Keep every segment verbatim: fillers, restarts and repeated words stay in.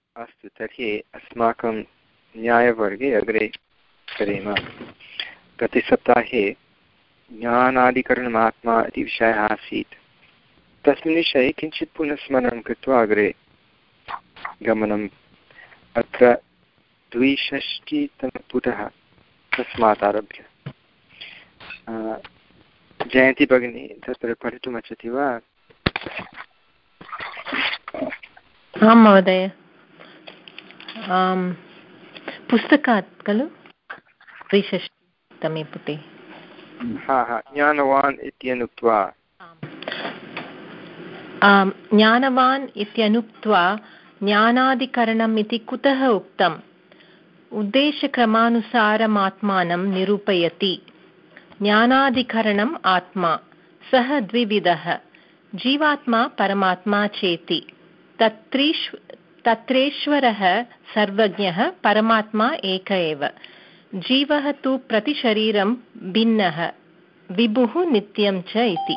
अस्तु, तर्हि अस्माकं न्यायवर्गे अग्रे सरेम। गतसप्ताहे ज्ञानाधिकरणमात्मा इति विषयः आसीत्। तस्मिन् विषये किञ्चित् पुनः स्मरणं कृत्वा अग्रे गमनम्। अत्र द्विषष्टितमपुटः तस्मात् आरभ्य। जयन्ती भगिनी तत्र पठितुमिच्छति वा? आं महोदय, पुस्तकात् खलु द्विषष्टितमे पुटे। हा हा ज्ञानवान् इत्यनुक्त्वा ज्ञानवान् इत्यनुक्त्वा ज्ञानाधिकरणम् इति कुतः उक्तम्? उद्देशक्रमानुसारमात्मानं निरूपयति। ज्ञानाधिकरणम् आत्मा, सः द्विविधः, जीवात्मा परमात्मा चेति। तत्रीश्व तत्रेश्वरः सर्वज्ञः, परमात्मा एक एव। जीवः तु प्रतिशरीरं भिन्नः, विभुः नित्यं च इति।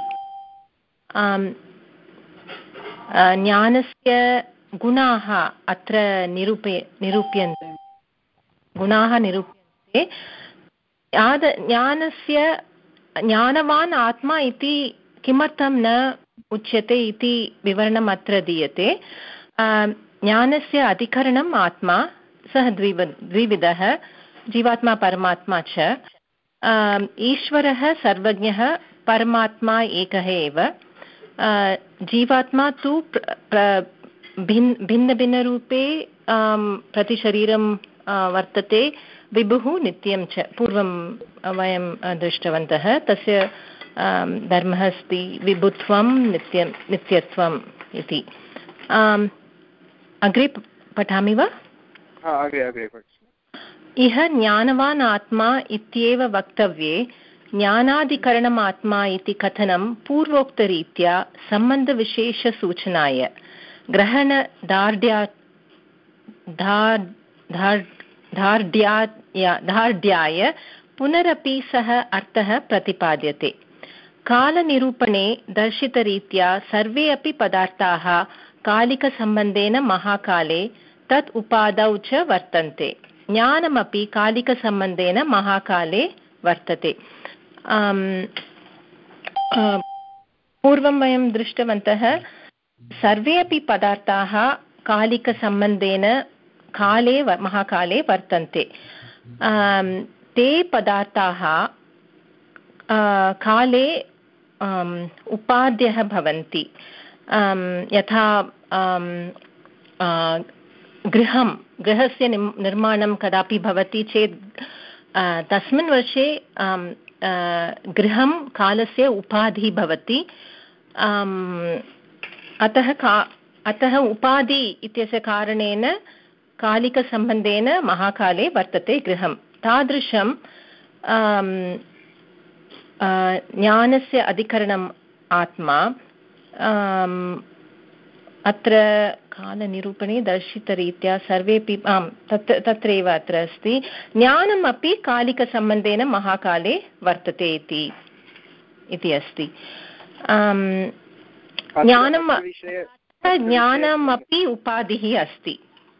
ज्ञानस्य गुणाः अत्र निरूपे निरूप्यन्ते गुणाः निरूप्यन्ते ज्ञानस्य ज्ञानवान् आत्मा इति किमर्थं न उच्यते इति विवरणम् अत्र दीयते। ज्ञानस्य अधिकरणम् आत्मा, सः द्विव द्विविधः, जीवात्मा परमात्मा च। ईश्वरः सर्वज्ञः, परमात्मा एकः एव। जीवात्मा तु भिन्न भिन्नभिन्नरूपे प्रतिशरीरं वर्तते, विभुः नित्यं च। पूर्वं वयं दृष्टवन्तः, तस्य धर्मः अस्ति विभुत्वं नित्यं नित्यत्वम् इति। अग्रे पठामि वा? इह ज्ञानवान् आत्मा इत्येव वक्तव्ये ज्ञानाधिकरणम् आत्मा इति कथनं पूर्वोक्तरीत्या सम्बन्धविशेषसूचनाय ग्रहणदार्ढ्या दार्ढ्याय पुनरपि सः अर्थः प्रतिपाद्यते। कालनिरूपणे दर्शितरीत्या सर्वे अपि पदार्थाः कालिकसम्बन्धेन महाकाले तत् उपादौ च वर्तन्ते। ज्ञानमपि कालिकसम्बन्धेन महाकाले वर्तते। पूर्वं वयं दृष्टवन्तः, सर्वे अपि पदार्थाः कालिकसम्बन्धेन काले महाकाले वर्तन्ते। ते पदार्थाः काले उपाद्यः भवन्ति। यथा गृहं गृहस्य निर्माणं कदापि भवति चेत् तस्मिन् वर्षे गृहं कालस्य उपाधिः भवति। अतः का अतः उपाधि इत्यस्य कारणेन कालिकसम्बन्धेन महाकाले वर्तते गृहं। तादृशं ज्ञानस्य अधिकरणम् आत्मा। अत्र कालनिरूपणे दर्शितरीत्या सर्वेपि आम् तत्र तत्रैव अत्र अस्ति, ज्ञानमपि कालिकसम्बन्धेन महाकाले वर्तते इति इति अस्ति। ज्ञानं ज्ञानमपि उपाधिः अस्ति।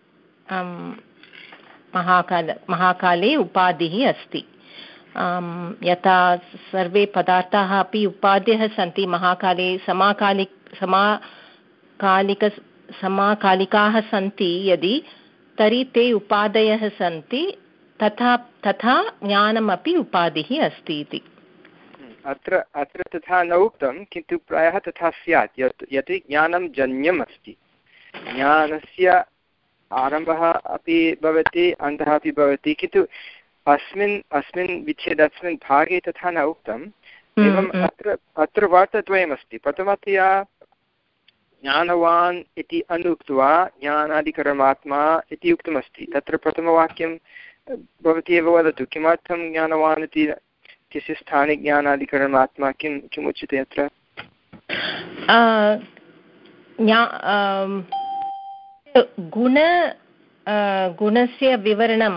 महाकाल महाकाले उपाधिः अस्ति। यथा सर्वे पदार्थाः अपि उपाध्यः सन्ति महाकाले, समाकालिक समाकालिक समाकालिकाः सन्ति यदि, तर्हि ते उपादयः सन्ति। तथा तथा ज्ञानमपि उपाधिः अस्ति इति। अत्र अत्र तथा न उक्तं, किन्तु प्रायः तथा स्यात्। यत् यत् ज्ञानं जन्यम् अस्ति, ज्ञानस्य आरम्भः अपि भवति, अन्तः अपि भवति, किन्तु अस्मिन् अस्मिन् विच्छेदे अस्मिन् भागे तथा न उक्तम्। एवम् अत्र अत्र वार्ताद्वयमस्ति। प्रथमतया ज्ञानवान् इति अनुक्त्वा ज्ञानाधिकरणमात्मा इति उक्तमस्ति। तत्र प्रथमवाक्यं भवती एव वदतु, किमर्थं ज्ञानवान् इति इत्यस्य स्थाने ज्ञानाधिकरणमात्मा किं किम् उच्यते अत्र? गुण गुणस्य विवरणं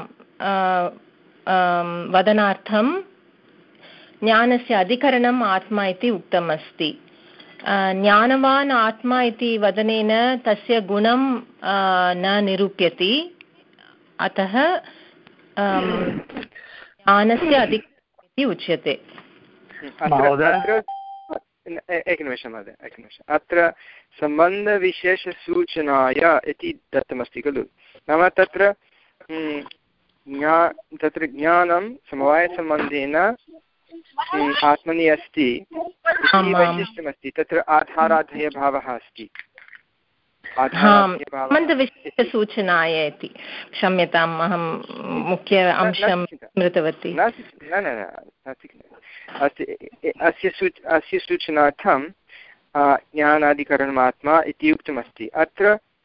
वदनार्थं ज्ञानस्य अधिकरणम् आत्मा इति उक्तम् अस्ति। ज्ञानवान् आत्मा इति वदनेन तस्य गुणं न निरूप्यति, अतः ज्ञानस्य अधिकम् इति उच्यते। एकनिमिषं महोदय, एकनिमिषम्। अत्र सम्बन्धविशेषसूचनाय इति दत्तमस्ति खलु, नाम तत्र ज्ञा तत्र ज्ञानं समवायसम्बन्धेन आत्मनि अस्ति इति वैशिष्ट्यमस्ति। तत्र आधाराधेयभावः अस्ति। सम्बन्धविशेषसूचनाय इति, क्षम्यताम्, अहं मुख्य अंशं स्मृतवती। न न न अस्य सूच अस्य सूचनार्थं ज्ञानाधिकरणमात्मा इति उक्तमस्ति। अत्र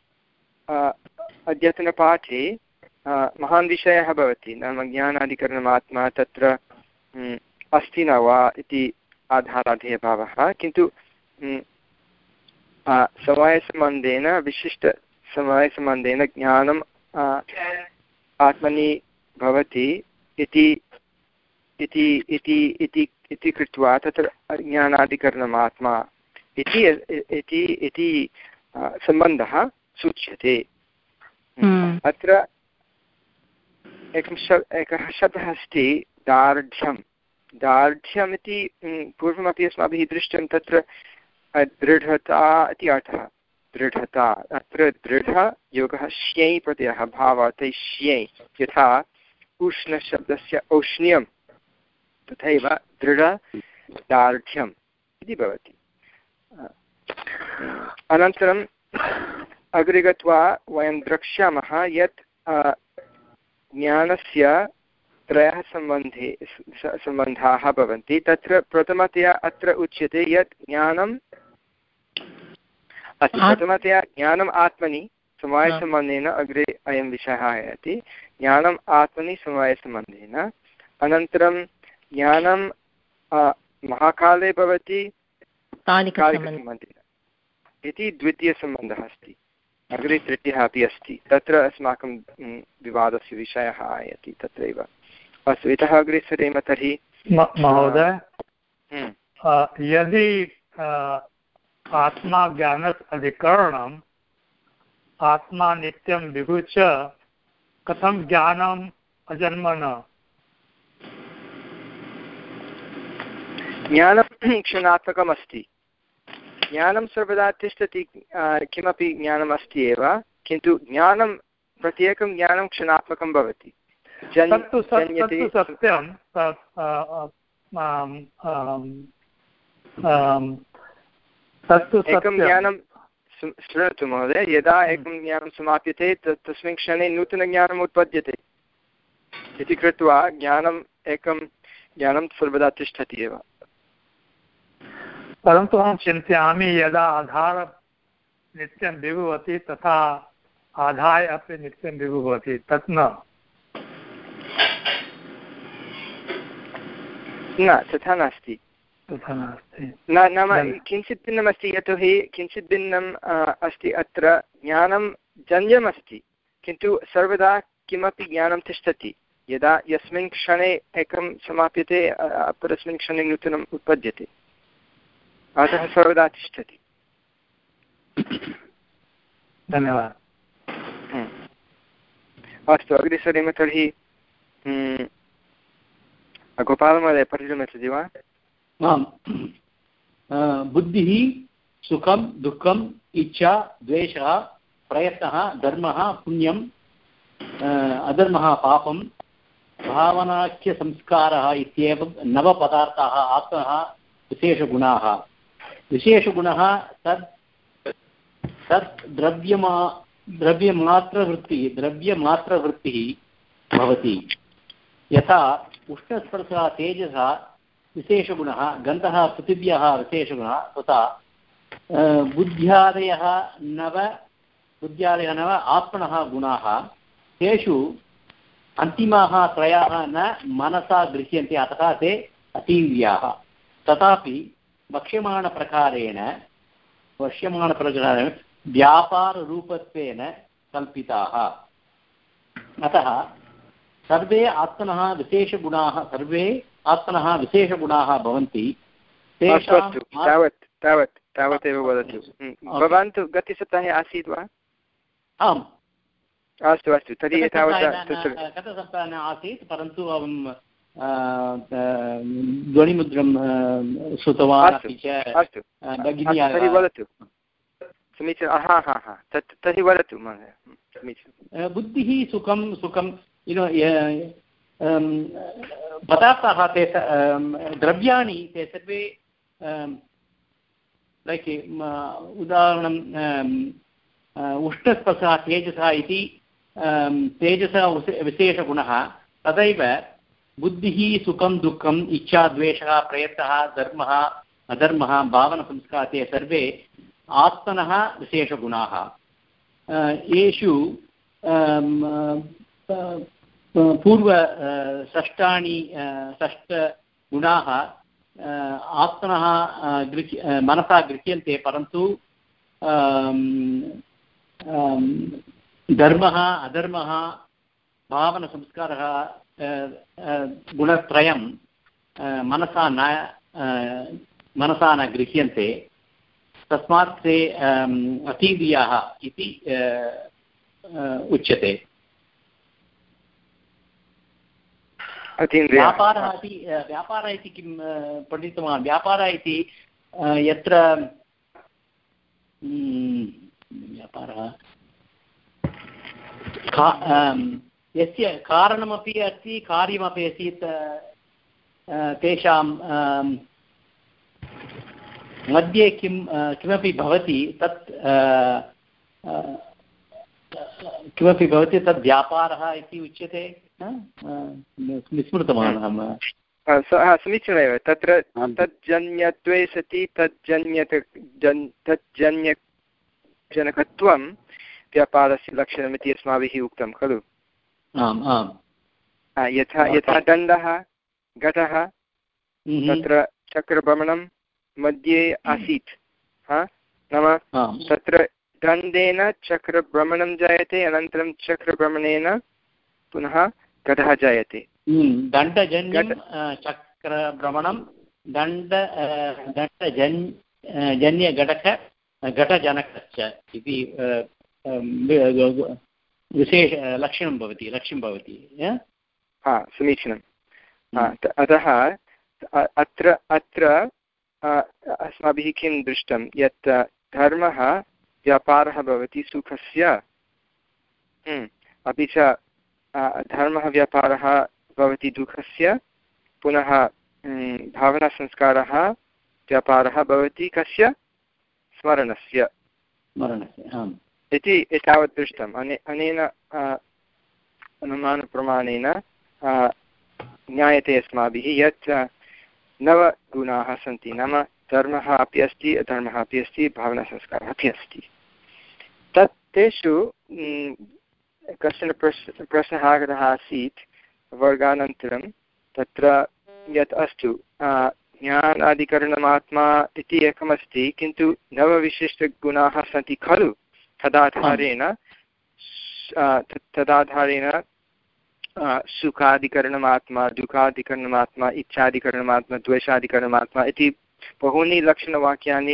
अद्यतनपाठे महान् विषयः भवति, नाम ज्ञानाधिकरणमात्मा तत्र अस्ति न वा इति आधाराधेयभावः, किन्तु समवायसम्बन्धेन विशिष्टसमवायसम्बन्धेन ज्ञानम् आत्मनि भवति इति इति इति इति इति कृत्वा तत्र ज्ञानाधिकरणमात्मा इति इति इति सम्बन्धः सूच्यते। अत्र एकं शब् एकः शब्दः अस्ति दार्ढ्यं। दार्ढ्यम् इति पूर्वमपि अस्माभिः दृष्टं। तत्र दृढता इति अर्थः, दृढता। अत्र दृढ योगः श्यै प्रत्ययः, भावार्थे श्यै, यथा उष्णशब्दस्य औष्ण्यं तथैव दृढ दार्ढ्यम् इति भवति। अनन्तरम् अग्रे गत्वा वयं द्रक्ष्यामः यत् ज्ञानस्य त्रयः सम्बन्धे सम्बन्धाः भवन्ति। तत्र प्रथमतया अत्र उच्यते यत् ज्ञानम् अस्ति, प्रथमतया ज्ञानम् आत्मनि समवायसम्बन्धेन, अग्रे अयं विषयः आयाति, ज्ञानम् आत्मनि समवायसम्बन्धेन। अनन्तरं ज्ञानं महाकाले भवति कालिकसम्बन्धेन इति द्वितीयसम्बन्धः अस्ति। अग्रे तृतीयः अपि अस्ति, तत्र अस्माकं विवादस्य विषयः आयाति तत्रैव। अस्तु, इतः अग्रे सरेम तर्हि। महोदय, यदि आत्मा ज्ञानस्य अधिकरणम् आत्मा नित्यं विभु च, कथं ज्ञानम् अजन्मन? ज्ञानं क्षणात्मकम् अस्ति। ज्ञानं सर्वदा तिष्ठति, किमपि ज्ञानम् अस्ति एव, किन्तु ज्ञानं प्रत्येकं ज्ञानं क्षणात्मकं भवति। तत्तु सत्यं। एकं ज्ञानं शृणोतु महोदय, यदा एकं ज्ञानं समाप्यते तस्मिन् क्षणे नूतनज्ञानम् उत्पद्यते इति कृत्वा ज्ञानम् एकं ज्ञानं सर्वदा तिष्ठति एव। परन्तु अहं चिन्तयामि, यदा आधार नित्यं विभवति तथा आधाय अपि नित्यं विभवति, तत् न न तथा नास्ति। तथा नास्ति न नाम किञ्चित् भिन्नमस्ति। यतोहि किञ्चित् भिन्नम् अस्ति। अत्र ज्ञानं जन्यमस्ति, किन्तु सर्वदा किमपि ज्ञानं तिष्ठति। यदा यस्मिन् क्षणे एकं समाप्यते अपरस्मिन् क्षणे नूतनम् उत्पद्यते, अतः सर्वदा तिष्ठति। धन्यवादः। अस्तु, अग्रे सरेम तर्हि। गोपालमहोदय पठितुमिच्छति वा? आम्। बुद्धिः, सुखं दुःखम्, इच्छा द्वेषः, प्रयत्नः, धर्मः पुण्यं, अधर्मः पापं, भावनाख्यसंस्कारः इत्येवं नवपदार्थाः आत्मनः विशेषगुणाः। विशेषगुणः तद् तत् द्रव्यमा द्रव्यमात्रवृत्तिः द्रव्यमात्रवृत्तिः भवति। यथा उष्णस्पर्शः तेजसः विशेषगुणः, गन्धः पृथिव्याः विशेषगुणः, तथा बुद्ध्यादयः नव बुद्ध्यादयः नव आत्मनः गुणाः। तेषु अन्तिमाः त्रयाः न मनसा गृह्यन्ते, अतः ते अतीन्द्रियाः। तथापि वक्ष्यमाणप्रकारेण वक्ष्यमाणप्रकारेण व्यापाररूपत्वेन कल्पिताः। अतः सर्वे आत्मनः विशेषगुणाः सर्वे आत्मनः विशेषगुणाः भवन्ति। तावत् तावत् तावदेव वदतु। भवान् तु गतसप्ताहे आसीत् वा? आम् अस्तु अस्तु तर्हि एतावता गतसप्ताहे आसीत्, परन्तु अहं ध्वनिमुद्रं श्रुतवान्। अस्तु तर्हि वदतु। समीचीनं। हा हा हा तत् तर्हि वदतु महोदय। समीचीनं। बुद्धिः सुखं सुखं युनो पदार्थाः ते द्रव्याणि ते सर्वे लैक् उदाहरणं उष्णस्पर्शः तेजसः इति तेजसः विशेषगुणः, तदैव बुद्धिः सुखं दुःखम् इच्छा द्वेषः प्रयत्नः धर्मः अधर्मः भावनसंस्कारः ते सर्वे आत्मनः विशेषगुणाः। येषु पूर्व षष्ठानि षष्टगुणाः आत्मनः गृह्य मनसा गृह्यन्ते, परन्तु धर्मः अधर्मः भावनसंस्कारः गुणत्रयं मनसा न मनसा न गृह्यन्ते, तस्मात् ते अतीन्द्रियाः इति उच्यते। व्यापारः इति व्यापारः इति किं पठितवान्? व्यापारः इति यत्र व्यापारः यस्य कारणमपि अस्ति कार्यमपि अस्ति, तेषां मध्ये किं किमपि भवति तत् किमपि भवति तद् व्यापारः इति उच्यते। विस्मृतवान् अहं। समीचीनमेव। तत्र तज्जन्यत्वे सति तज्जन्यत जन् तज्जन्यजनकत्वं व्यापारस्य लक्षणमिति अस्माभिः उक्तं खलु? आम् आम्। यथा यथा दण्डः घटः तत्र चक्रभ्रमणं मध्ये आसीत्, हा नाम तत्र दण्डेन चक्रभ्रमणं जायते, अनन्तरं चक्रभ्रमणेन पुनः घटः जायते। दण्डजन्यं चक्रभ्रमणं दण्ड दण्डजन् जन्यघटक घटजनकश्च इति विशेष लक्षणं भवति लक्ष्यं भवति। हा समीचीनं। अतः अत्र अत्र अस्माभिः किं दृष्टं यत् धर्मः व्यापारः भवति सुखस्य, अपि च धर्मः व्यापारः भवति दुःखस्य, पुनः भावनासंस्कारः व्यापारः भवति कस्य? स्मरणस्य इति एतावत् दृष्टम्। अने अनेन अनुमानप्रमाणेन ज्ञायते अस्माभिः यत् नवगुणाः सन्ति, नाम धर्मः अपि अस्ति अधर्मः अपि अस्ति भावनासंस्कारः अपि अस्ति। तत् तेषु कश्चन प्रश्न प्रश्नः आगतः आसीत् वर्गानन्तरं, तत्र यत् अस्तु ज्ञानाधिकरणमात्मा इति एकमस्ति, किन्तु नवविशिष्टगुणाः सन्ति खलु? तदाधारेण तदाधारेण सुखाधिकरणमात्मा दुःखाधिकरणमात्मा इच्छाधिकरणमात्मा द्वेषाधिकरणमात्मा इति बहूनि लक्षणवाक्यानि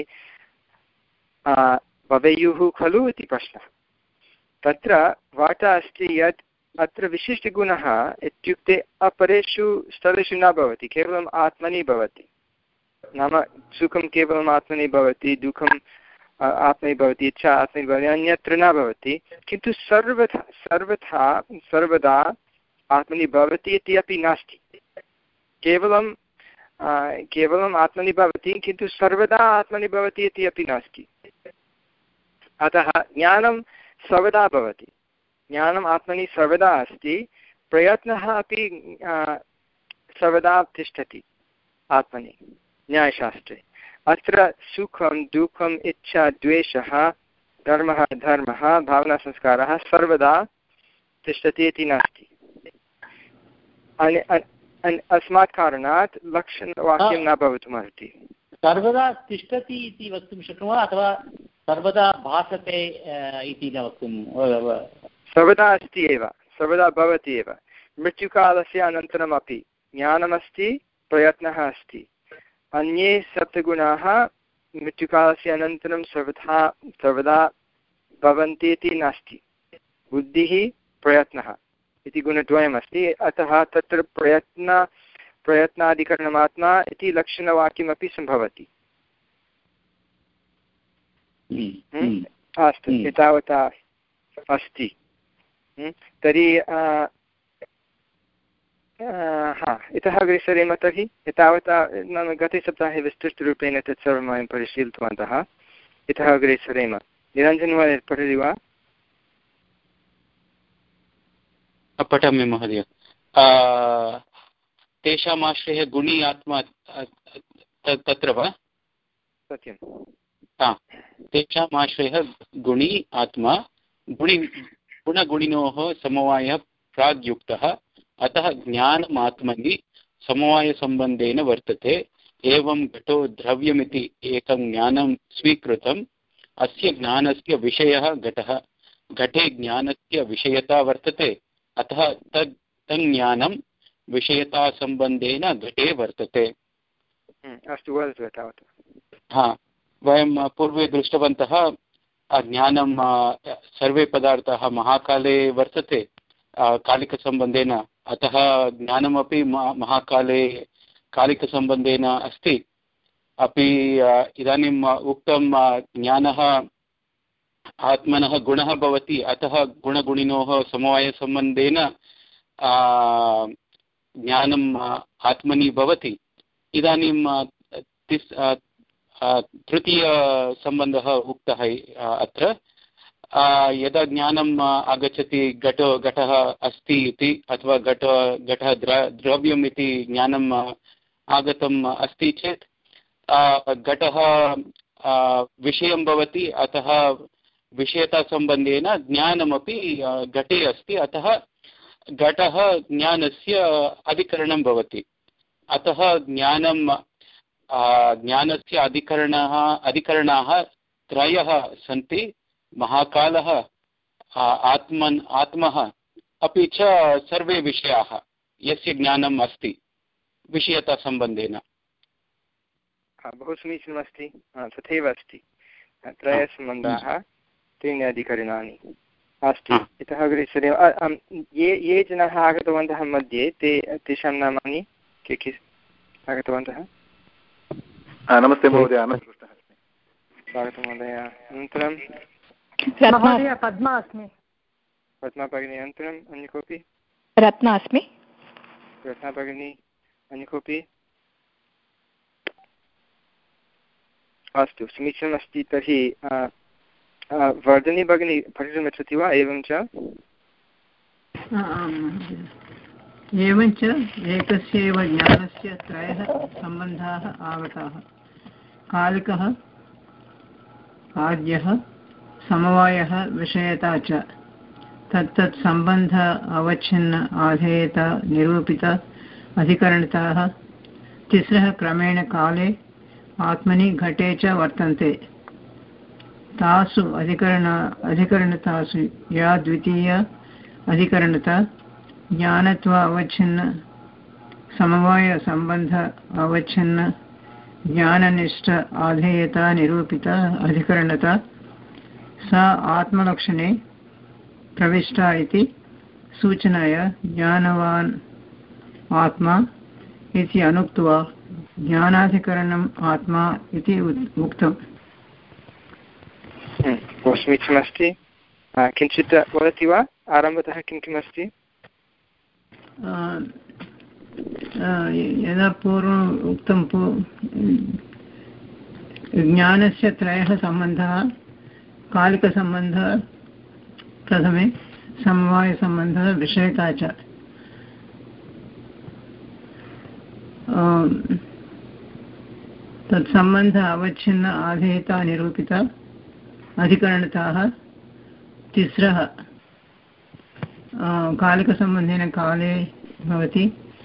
भवेयुः खलु इति प्रश्नः। तत्र वार्ता अस्ति यत् अत्र विशिष्टगुणः इत्युक्ते अपरेषु स्थलेषु न भवति, केवलम् आत्मनि भवति। नाम सुखं केवलम् आत्मनि भवति, दुःखम् आत्मनि भवति, इच्छा आत्मनि भवति, अन्यत्र न भवति, किन्तु सर्वथा सर्वथा सर्वदा आत्मनि भवति इति अपि नास्ति। केवलं केवलम् आत्मनि भवति, किन्तु सर्वदा आत्मनि भवति इति अपि नास्ति। अतः ज्ञानं सर्वदा भवति, ज्ञानम् आत्मनि सर्वदा अस्ति, प्रयत्नः अपि सर्वदा तिष्ठति आत्मनि न्यायशास्त्रे। अत्र सुखं दुःखम् इच्छा द्वेषः धर्मः अधर्मः भावनासंस्कारः सर्वदा तिष्ठति इति नास्ति। अस्मात् कारणात् लक्षणवाक्यं न भवितुमर्हति। सर्वदा तिष्ठति इति वक्तुं शक्नुमः अथवा सर्वदा भासते इति न वक्तुं? सर्वदा अस्ति एव, सर्वदा भवति एव। मृत्युकालस्य अनन्तरमपि ज्ञानमस्ति, प्रयत्नः अस्ति। अन्ये सप्तगुणाः मृत्युकालस्य अनन्तरं सर्वथा सर्वदा भवन्ति इति नास्ति। बुद्धिः प्रयत्नः इति गुणद्वयमस्ति, अतः तत्र प्रयत्न प्रयत्नाधिकरणमात्मा इति लक्षणवाक्यमपि सम्भवति। अस्तु, एतावता अस्ति। तर्हि हा इतः अग्रे सरेम। तर्हि एतावता नाम गते सप्ताहे विस्तृतरूपेण तत्सर्वं वयं परिशीलितवन्तः। इतः अग्रे सरेम। निरञ्जनमहोदय पठति वा? पठामि महोदय। तेषाम् आश्रयः गुणी आत्मा तत्र वा? सत्यं। तेषाम् आश्रयः गुणी आत्मा, गुणि गुणगुणिनोः समवायः प्राग्युक्तः, अतः ज्ञानमात्मनि समवायसम्बन्धेन वर्तते। एवं घटो द्रव्यमिति एकं ज्ञानं स्वीकृतम्। अस्य ज्ञानस्य विषयः घटः, घटे ज्ञानस्य विषयता वर्तते, अतः तद् तज्ज्ञानं विषयतासम्बन्धेन घटे वर्तते। अस्तु, वदतु तावत्। हा, वयं पूर्वे दृष्टवन्तः ज्ञानं सर्वे पदार्थाः महाकाले वर्तते कालिकसम्बन्धेन, अतः ज्ञानमपि महाकाले कालिकसम्बन्धेन अस्ति। अपि इदानीम् उक्तं ज्ञानः आत्मनः गुणः भवति, अतः गुणगुणिनोः समवायसम्बन्धेन ज्ञानम् आत्मनि भवति। इदानीं तिस् तृतीयसम्बन्धः उक्तः अत्र। यदा ज्ञानम् आगच्छति घटो घटः अस्ति इति, अथवा घट घटः द्र द्रव्यम् इति ज्ञानम् आगतम् अस्ति चेत् घटः विषयं भवति, अतः विषयतासम्बन्धेन ज्ञानमपि घटे अस्ति, अतः घटः ज्ञानस्य अधिकरणं भवति। अतः ज्ञानं ज्ञानस्य अधिकरणाः अधिकरणाः त्रयः सन्ति: महाकालः, आत्मन् आत्मः, अपि च सर्वे विषयाः यस्य ज्ञानम् अस्ति विषयतासम्बन्धेन। बहु समीचीनमस्ति। तथैव अस्ति, त्रयसम्बन्धाः, त्रीणि अधिकरणानि। अस्तु, इतः अग्रे सरेम। ये ये जनाः आगतवन्तः मध्ये, ते तेषां नामानि के के आगतवन्तः? नमस्ते महोदय, अनन्तकृष्णः अस्मि। स्वागतं महोदय। अनन्तरं पद्मा अस्मि। पद्मा भगिनी। अनन्तरम् अन्य कोऽपि? रत्ना अस्मि। रत्ना भगिनी। अन्य कोऽपि? अस्तु, समीचीनमस्ति। तर्हि वर्धिनी भगिनी पठितुमिच्छति वा? एवं च एवञ्च एकस्य एव ज्ञानस्य त्रयः सम्बन्धाः आगताः: कालिकः, कार्यः, समवायः, विषयता च। तत्तत् सम्बन्ध अवच्छिन्न आधेयता निरूपित अधिकरणताः तिस्रः क्रमेण काले आत्मनि घटे च वर्तन्ते। तासु अधिकरण अधिकरणतासु या द्वितीया अधिकरणता ज्ञानत्व अवच्छिन्न समवाय संबंध अवच्छिन्न ज्ञाननिष्ठ आधेयता निरूपिता अधिकरणता सा आत्मलक्षणे प्रविष्टा इति सूचनाया ज्ञानवान् आत्मा इति अनुक्त्वा ज्ञानाधिकरणम् आत्मा इति उक्तम्। बहु समीचीनमस्ति। किञ्चित् वदति वा? आरम्भतः किं किम् अस्ति? यदा पूर्वम् उक्तं ज्ञानस्य त्रयः सम्बन्धः: कालिकसम्बन्धः प्रथमे, समवायसम्बन्धः, विषयता च। तत्सम्बन्ध अवच्छिन्न आधेयता निरूपिता अधिकरणताः तिस्रः कालिकसम्बन्धेन काले भवति,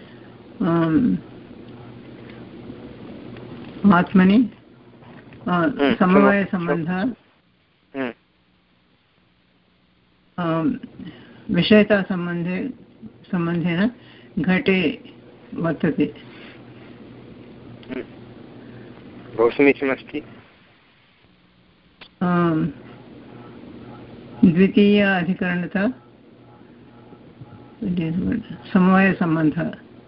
आत्मनि समवायसम्बन्धः, विषयतासम्बन्धे सम्बन्धेन घटे वर्तते। बहु समीचीनमस्ति। द्वितीय अधिकरणता समवायसम्बन्धः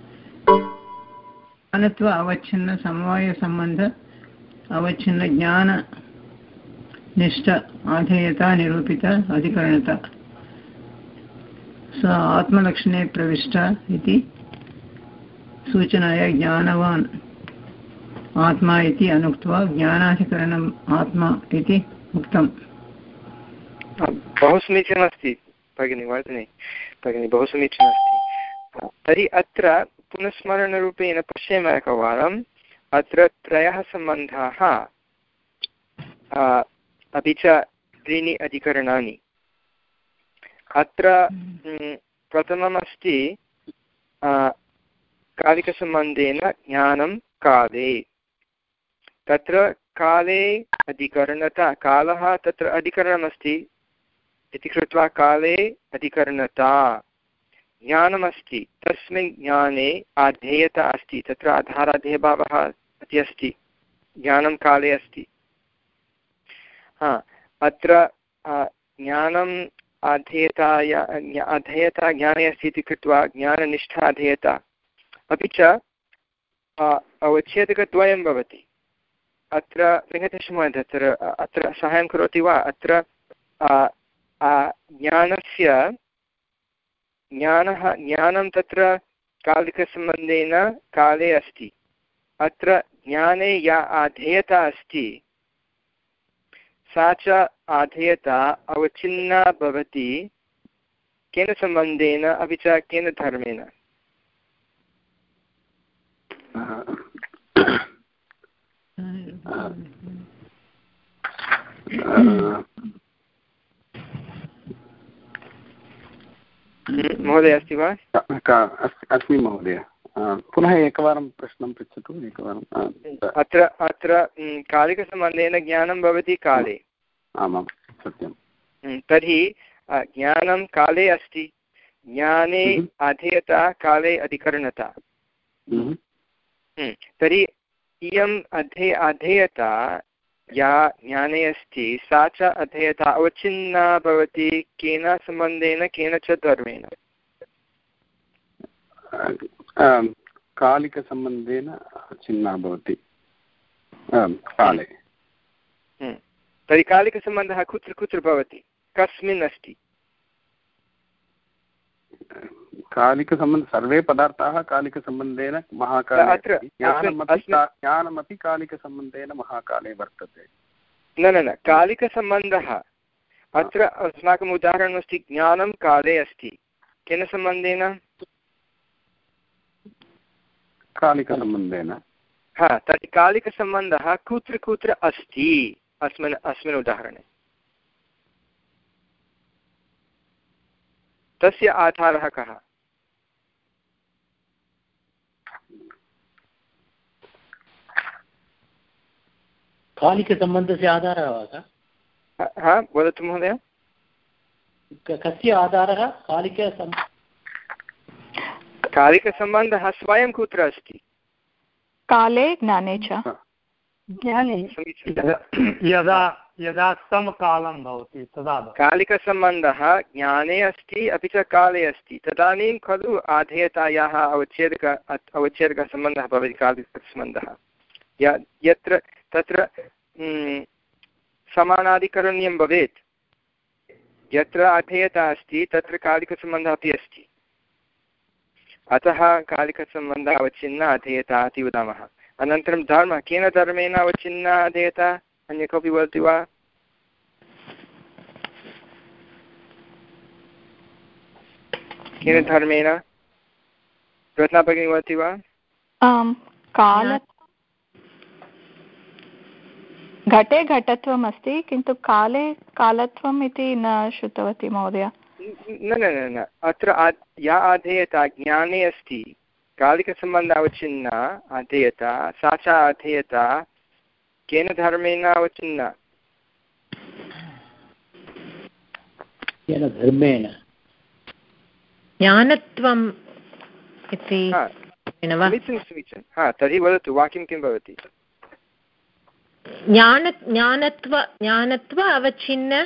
ज्ञानत्व अवच्छिन्न समवायसम्बन्ध अवच्छिन्न ज्ञाननिष्ठ आधेयता निरूपित अधिकरणता स आत्मलक्षणे प्रविष्टा इति सूचनाय ज्ञानवान् आत्मा इति अनुक्त्वा ज्ञानाधिकरणम् आत्मा इति उक्तम्। बहु समीचीनमस्ति भगिनी वर्धिनी भगिनी बहु समीचीनमस्ति। तर्हि अत्र पुनस्मरणरूपेण पश्यामः एकवारम्। अत्र त्रयः सम्बन्धाः अपि च त्रीणि अधिकरणानि। अत्र प्रथममस्ति कालिकसम्बन्धेन ज्ञानं काले। तत्र काले अधिकरणता कालः तत्र अधिकरणमस्ति इति कृत्वा काले अधिकरणता ज्ञानमस्ति तस्मिन् ज्ञाने आधेयता अस्ति तत्र आधाराधेयभावः इति अस्ति ज्ञानं काले अस्ति। हा अत्र ज्ञानम् आधेयताया अधेयता ज्ञाने अस्ति इति कृत्वा ज्ञाननिष्ठा अधेयता अपि च अवच्छेदकद्वयं भवति। अत्र वेङ्कटेशमहोदय अत्र अत्र साहाय्यं करोति वा? अत्र ज्ञानस्य ज्ञानः ज्ञानं तत्र कालिकसम्बन्धेन काले अस्ति। अत्र ज्ञाने या आधेयता अस्ति सा च आधेयता अवच्छिन्ना भवति केन सम्बन्धेन अपि च केन धर्मेण? महोदय अस्ति वा? अस्मि महोदय। पुनः एकवारं प्रश्नं पृच्छतु एकवारं। अत्र अत्र कालिकसम्बन्धेन ज्ञानं भवति काले। आमां सत्यं। तर्हि ज्ञानं काले अस्ति ज्ञाने अधेयता काले अधिकरणता। तर्हि इयम् अधे अधेयता या ज्ञाने अस्ति सा च अधेयता अवच्छिन्ना भवति केन सम्बन्धेन केन च धर्मेण? कालिकसम्बन्धेन छिन्ना भवति काले। तर्हि कालिकसम्बन्धः कुत्र कुत्र भवति कस्मिन् अस्ति? कालिकसम्बन्ध सर्वे पदार्थाः कालिकसम्बन्धेन महाकाले ज्ञानमपि कालिकसम्बन्धेन महाकाले वर्तते। न न न कालिकसम्बन्धः अत्र अस्माकम् उदाहरणमस्ति ज्ञानं काले अस्ति केन सम्बन्धेन? कालिकसम्बन्धेन। हा तर्हि कालिकसम्बन्धः कुत्र कुत्र अस्ति अस्मिन् अस्मिन् उदाहरणे? तस्य आधारः कः? कालिकसम्बन्धस्य आधारः वा? हा वदतु महोदय। कस्य आधारः? कालिक कालिकसम्बन्धः स्वयं कुत्र अस्ति? काले ज्ञाने च। ज्ञाने यदा यदा समकालं भवति तदा कालिकसम्बन्धः ज्ञाने अस्ति अपि च काले अस्ति तदानीं खलु आधेयतायाः अवच्छेदक अवच्छेदकसम्बन्धः भवति कालिकसम्बन्धः। यत्र तत्र समानाधिकरण्यं भवेत् यत्र अधेयता अस्ति तत्र कालिकसम्बन्धः अपि अस्ति। अतः कालिकसम्बन्धः अवच्छिन्ना अधेयता इति वदामः। अनन्तरं धर्मः केन धर्मेण अवच्छिन्ना अधेयता? अन्य कोऽपि वदति वा? केन धर्मेण? रत्ना भगिनी वदति वा? काल घटे घटत्वम् अस्ति किन्तु काले कालत्वम् इति न श्रुतवती महोदय। न न न अत्र या अधेयता ज्ञाने अस्ति कालिकसम्बन्धः अवच्छिन्ना अधेयता सा च अधेयता केन धर्मेण अवच्छिन्ना? केन धर्मेण? ज्ञानत्वम् इति। समीचीनं समीचीनं। हा तर्हि वदतु वाक्यं किं भवति? ज्ञान ज्ञानत्व ज्ञानत्व अवच्छिन्न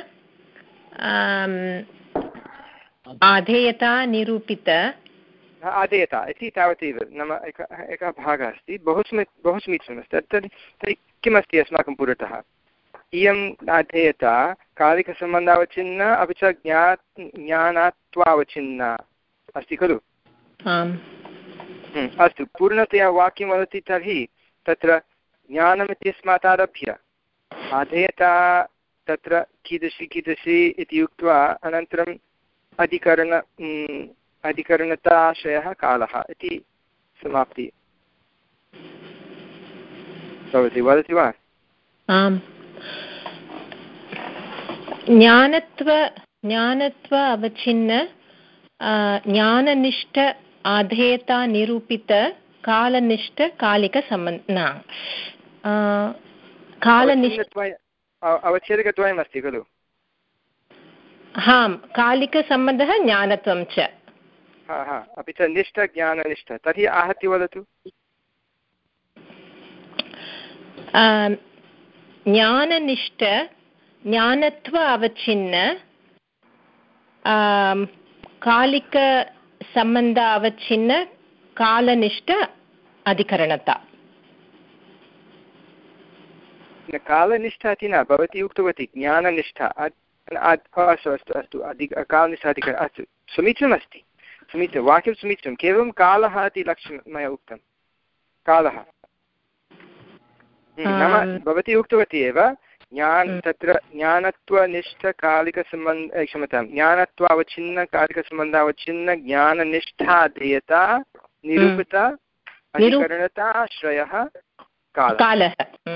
आधेयता निरूपित आधेयता इति तावदेव नाम एकः एकः भागः अस्ति बहु समी बहु समीचीनमस्ति तर्हि तर्हि किमस्ति अस्माकं पुरतः इयम् आधेयता कालिकसम्बन्धावच्छिन्न अपि च ज्ञा ज्ञानात्वावच्छिन्ना अस्ति खलु अस्तु पूर्णतया वाक्यं वदति तर्हि तत्र ज्ञानमित्यस्मात् आरभ्य आधेयता तत्र कीदृशी कीदृशी इति उक्त्वा अनन्तरम् अधिकरण अधिकरणताश्रयः कालः इति समाप्ति भवति वदति वा? आम् ज्ञानत्व ज्ञानत्व अवच्छिन्न ज्ञाननिष्ठ आधेयता निरूपित कालनिष्ठ कालिकसम्बन्ध कालनिष्ठ अवच्छेदकद्वयमस्ति खलु? हां कालिकसम्बन्धः ज्ञानत्वं च अपि च निष्ठ ज्ञाननिष्ठ तर्हि आहत्य वदतु। ज्ञाननिष्ठ ज्ञानत्व अवच्छिन्न कालिकसम्बन्ध अवच्छिन्न कालनिष्ठ अधिकरणता कालनिष्ठा इति न भवती उक्तवती ज्ञाननिष्ठा अस्तु अस्तु अस्तु अधिक कालनिष्ठा अधिक अस्तु समीचीनमस्ति समीचीनं वाक्यं समीचीनं केवलं कालः इति लक्ष्यं मया उक्तं कालः नाम भवती उक्तवती एव ज्ञान तत्र ज्ञानत्वनिष्ठकालिकसम्बन्ध क्षम्यतां ज्ञानत्वावच्छिन्नकालिकसम्बन्धावच्छिन्न ज्ञाननिष्ठाधेयता निरूपिता अधिकरणताश्रयः कालः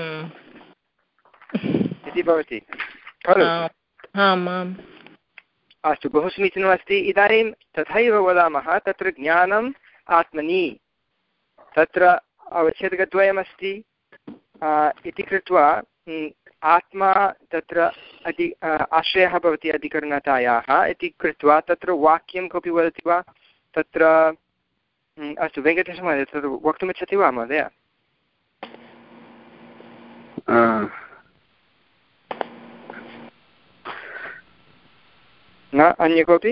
इति भवति खलु? अस्तु बहु समीचीनमस्ति। इदानीं तथैव वदामः तत्र ज्ञानम् आत्मनि तत्र अवच्छेदकद्वयमस्ति इति कृत्वा आत्मा तत्र अधि आश्रयः भवति अधिकरणतायाः इति कृत्वा तत्र वाक्यं कोऽपि वदति वा तत्र? अस्तु वेङ्कटेशमहोदय तत्र वक्तुमिच्छति वा महोदय? न अन्य कोऽपि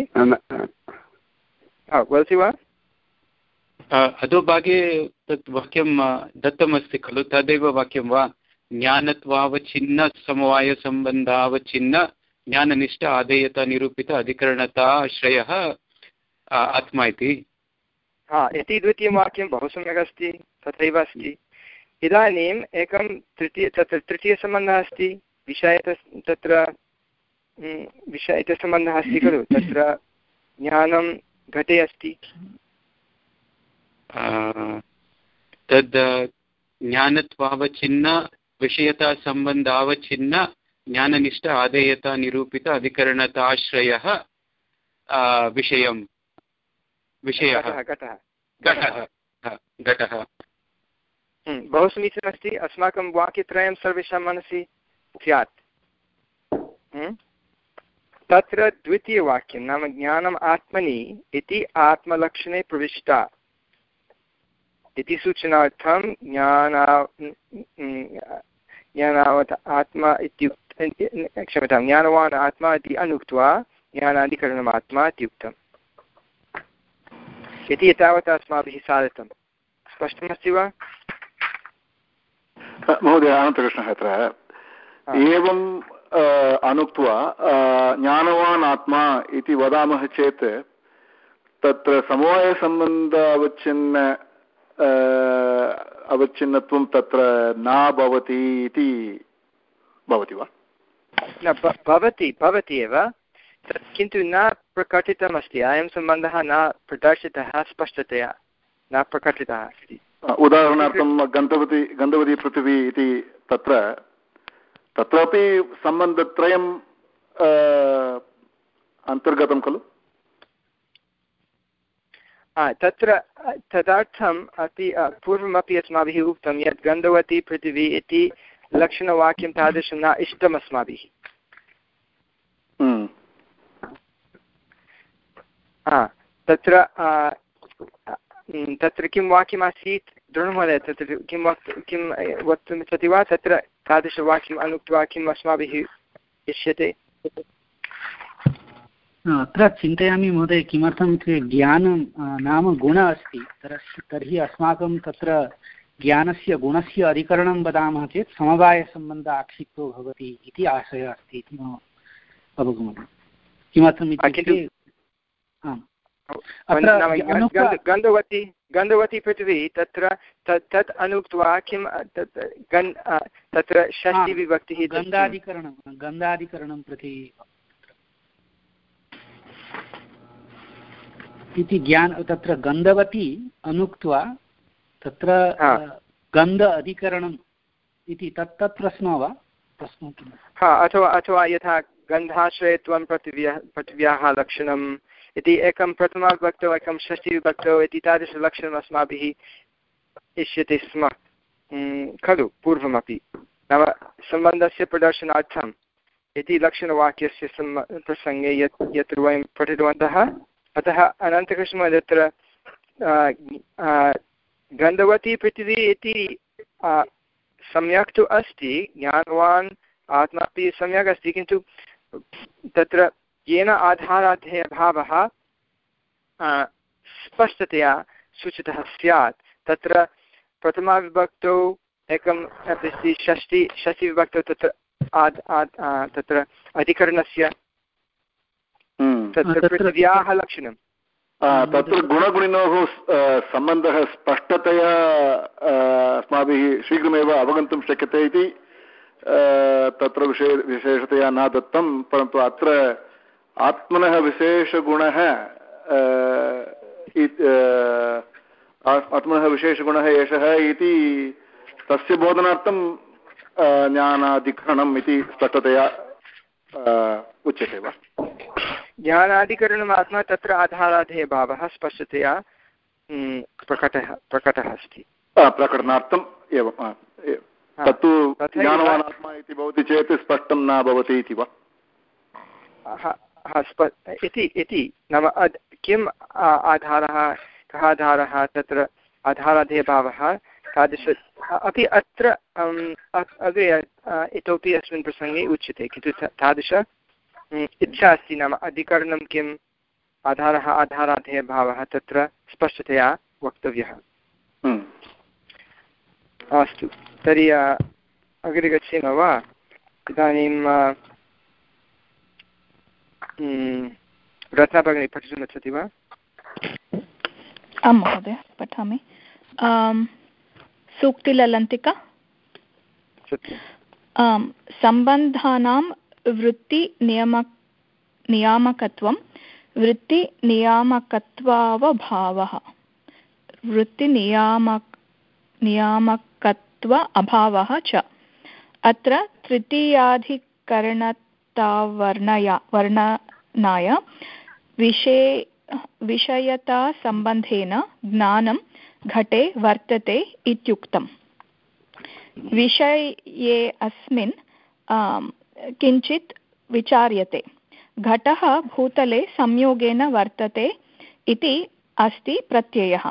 वदति वा? अधोभागे तत् वाक्यं दत्तमस्ति खलु तदेव वाक्यं वा? ज्ञानत्वावच्छिन्न समवायसम्बन्धावच्छिन्न ज्ञाननिष्ठ आधेयता निरूपित अधिकरणता आश्रयः आत्मा इति। हा इति द्वितीयं वाक्यं बहु सम्यक् अस्ति तथैव अस्ति। इदानीम् एकं तृतीय तत्र तृतीयसम्बन्धः अस्ति विषयत तत्र विषयितसम्बन्धः अस्ति खलु तत्र ज्ञानं घटे अस्ति तद् ज्ञानत्वावच्छिन्न विषयतासम्बन्धावच्छिन्न ज्ञाननिष्ठ आधेयता निरूपित अधिकरणताश्रयः विषयं विषयः घटः घटः बहु समीचीनमस्ति। अस्माकं वाक्यत्रयं सर्वेषां मनसि स्यात्। तत्र द्वितीयवाक्यं नाम ज्ञानम् आत्मनि इति आत्मलक्षणे प्रविष्टा इति सूचनार्थं ज्ञाना ज्ञानावत् आत्मा इत्युक्त क्षम्यतां ज्ञानवान् आत्मा इति अनुक्त्वा ज्ञानाधिकरणम् आत्मा इत्युक्तम् इति एतावत् अस्माभिः साधितं। स्पष्टमस्ति वा महोदय? अनन्तकृष्णः अत्र एवम् अनुक्त्वा ज्ञानवान् आत्मा इति वदामः चेत् तत्र समवायसम्बन्ध अवच्छिन्न अवच्छिन्नत्वं तत्र न भवति इति भवति वा? न भवति भवति एव तत् किन्तु न प्रकटितमस्ति। अयं सम्बन्धः न प्रदर्शितः स्पष्टतया न प्रकटितः अस्ति। उदाहरणार्थं गन्धवती गन्धवती पृथिवी इति तत्र तत्रापि सम्बन्धत्रयम् अन्तर्गतं खलु? तत्र तदर्थम् अपि पूर्वमपि अस्माभिः उक्तं यत् गन्धवती पृथिवी इति लक्षणवाक्यं तादृशं न इष्टम् अस्माभिः। तत्र तत्र किं वाक्यमासीत् दृढमहोदय? तत्र किं वक्तुं किं वक्तुमिच्छति वा? तत्र तादृशवाक्यम् अनुक्त्वा किम् अस्माभिः इष्यते? अत्र चिन्तयामि महोदय, किमर्थम् इत्युक्ते ज्ञानं नाम गुणः अस्ति, तर्हि अस्माकं तत्र ज्ञानस्य गुणस्य अधिकरणं वदामः चेत् समवायसम्बन्धः आक्षिप्तो भवति इति आशयः अस्ति इति मम अवगमनं। किमर्थम् इत्युक्ते गन्धवती गन्धवती पृथिवी तत्र तत् अनुक्त्वा किं तत्र षष्टिविभक्तिः गन्धाधिकरणं गन्धाधिकरणं प्रति इति ज्ञान तत्र गन्धवती अनुक्त्वा तत्र गन्ध अधिकरणम् इति तत् तत् प्रश्नो वा प्रश्नो किं? हा, अथवा अथवा यथा गन्धाश्रयत्वं पृथिव्याः पृथिव्याः लक्षणम् इति एकं प्रथमाविभक्तौ एकं षष्टिविभक्तौ इति तादृशलक्षणम् अस्माभिः इष्यते स्म खलु पूर्वमपि, नाम सम्बन्धस्य प्रदर्शनार्थम् इति लक्षणवाक्यस्य प्रसङ्गे यत् यत्र वयं पठितवन्तः। अतः अनन्तकृष्ण तत्र गन्धवती पृथिवी इति सम्यक् तु अस्ति, ज्ञानवान् आत्मा अपि सम्यक् अस्ति, किन्तु तत्र येन आधाराध्ययभावः स्पष्टतया सूचितः स्यात्, तत्र प्रथमाविभक्तौ एकम् अस्ति, षष्टि षष्टिविभक्तौ तत्र आद् आद् तत्र अधिकरणस्य तत्र पृथिव्याः लक्षणं तत्र गुणगुणिनोः सम्बन्धः स्पष्टतया अस्माभिः शीघ्रमेव अवगन्तुं शक्यते इति तत्र विशे विशेषतया न दत्तं, परन्तु अत्र आत्मनः विशेषगुणः आत्मनः विशेषगुणः एषः इति तस्य बोधनार्थं ज्ञानाधिकरणम् इति स्पष्टतया उच्यते वा? ज्ञानाधिकरणम् आत्मा तत्र आधाराध्ययभावः स्पष्टतया प्रकटः प्रकटः अस्ति, प्रकटनार्थम् एवं तत्तु ज्ञानवान् आत्मा इति भवति चेत् स्पष्टं न भवति इति वा? इति इति नाम किम् आधारः, कः आधारः, तत्र आधाराध्ययभावः तादृश अपि अत्र अग्रे इतोपि अस्मिन् प्रसङ्गे उच्यते, किन्तु तादृश इच्छा अस्ति, नाम अधिकरणं किम्, आधारः आधाराध्ययभावः तत्र स्पष्टतया वक्तव्यः। अस्तु, तर्हि अग्रे गच्छेम वा? इदानीं रत्ना भगिनी पठितुम् इच्छति वा? आं महोदय, पठामि। सूक्तिललन्तिका। सम्बन्धानां वृत्तिनियम नियामकत्वं वृत्तिनियामकत्वावभावः वृत्तिनियामक नियामकत्व अभावः च। अत्र तृतीयाधिकरणतावर्णया वर्णनाय विषय विषयतासम्बन्धेन ज्ञानं घटे वर्तते इत्युक्तम्। विषये अस्मिन् किञ्चित् विचार्यते। घटः भूतले संयोगेन वर्तते इति अस्ति प्रत्ययः।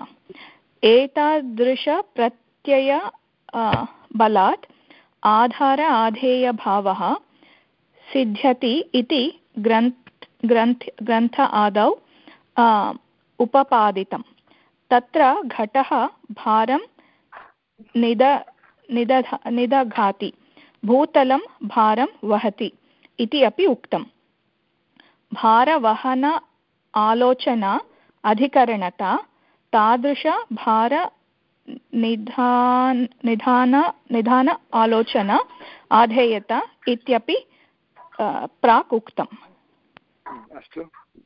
एतादृशप्रत्यय बलात् आधार आधेयभावः सिद्ध्यति इति ग्रन्थ ग्रन्थ ग्रन्थ आदौ उपपादितं। तत्र घटः भारं निद निदधा निदघाति, भूतलं भारं वहति इति अपि उक्तम्। भारवहन आलोचना अधिकरणता तादृश भार निधान निधान निधान आलोचना आधेयता इत्यपि प्राक् उक्तम्। अस्तु,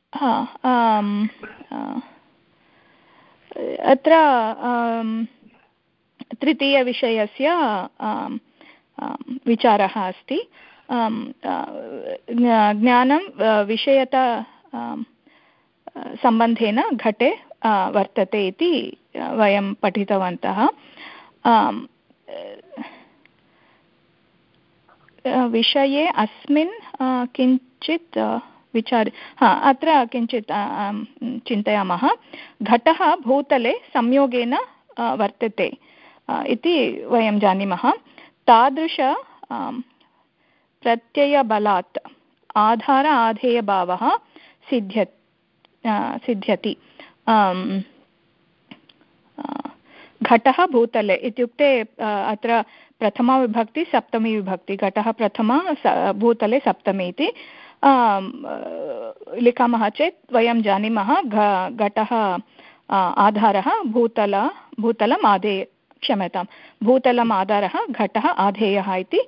अत्र तृतीयविषयस्य विचारः अस्ति। ज्ञानं विषयता सम्बन्धेन घटे वर्तते इति वयं पठितवन्तः। विषये अस्मिन् किञ्चित् विचार हा अत्र किञ्चित् चिन्तयामः। घटः भूतले संयोगेन वर्तते इति वयं जानीमः। तादृश प्रत्ययबलात् आधार आधेयभावः सिद्ध्य सिद्ध्यति। घटः भूतले इत्युक्ते अत्र प्रथमा विभक्ति सप्तमी विभक्ति, घटः प्रथमा भूतले सप्तमी इति लिखामः चेत् वयं जानीमः घटः आधारः भूतल भूतलम् आधेय क्षम्यतां भूतलम् आधारः घटः आधेयः इति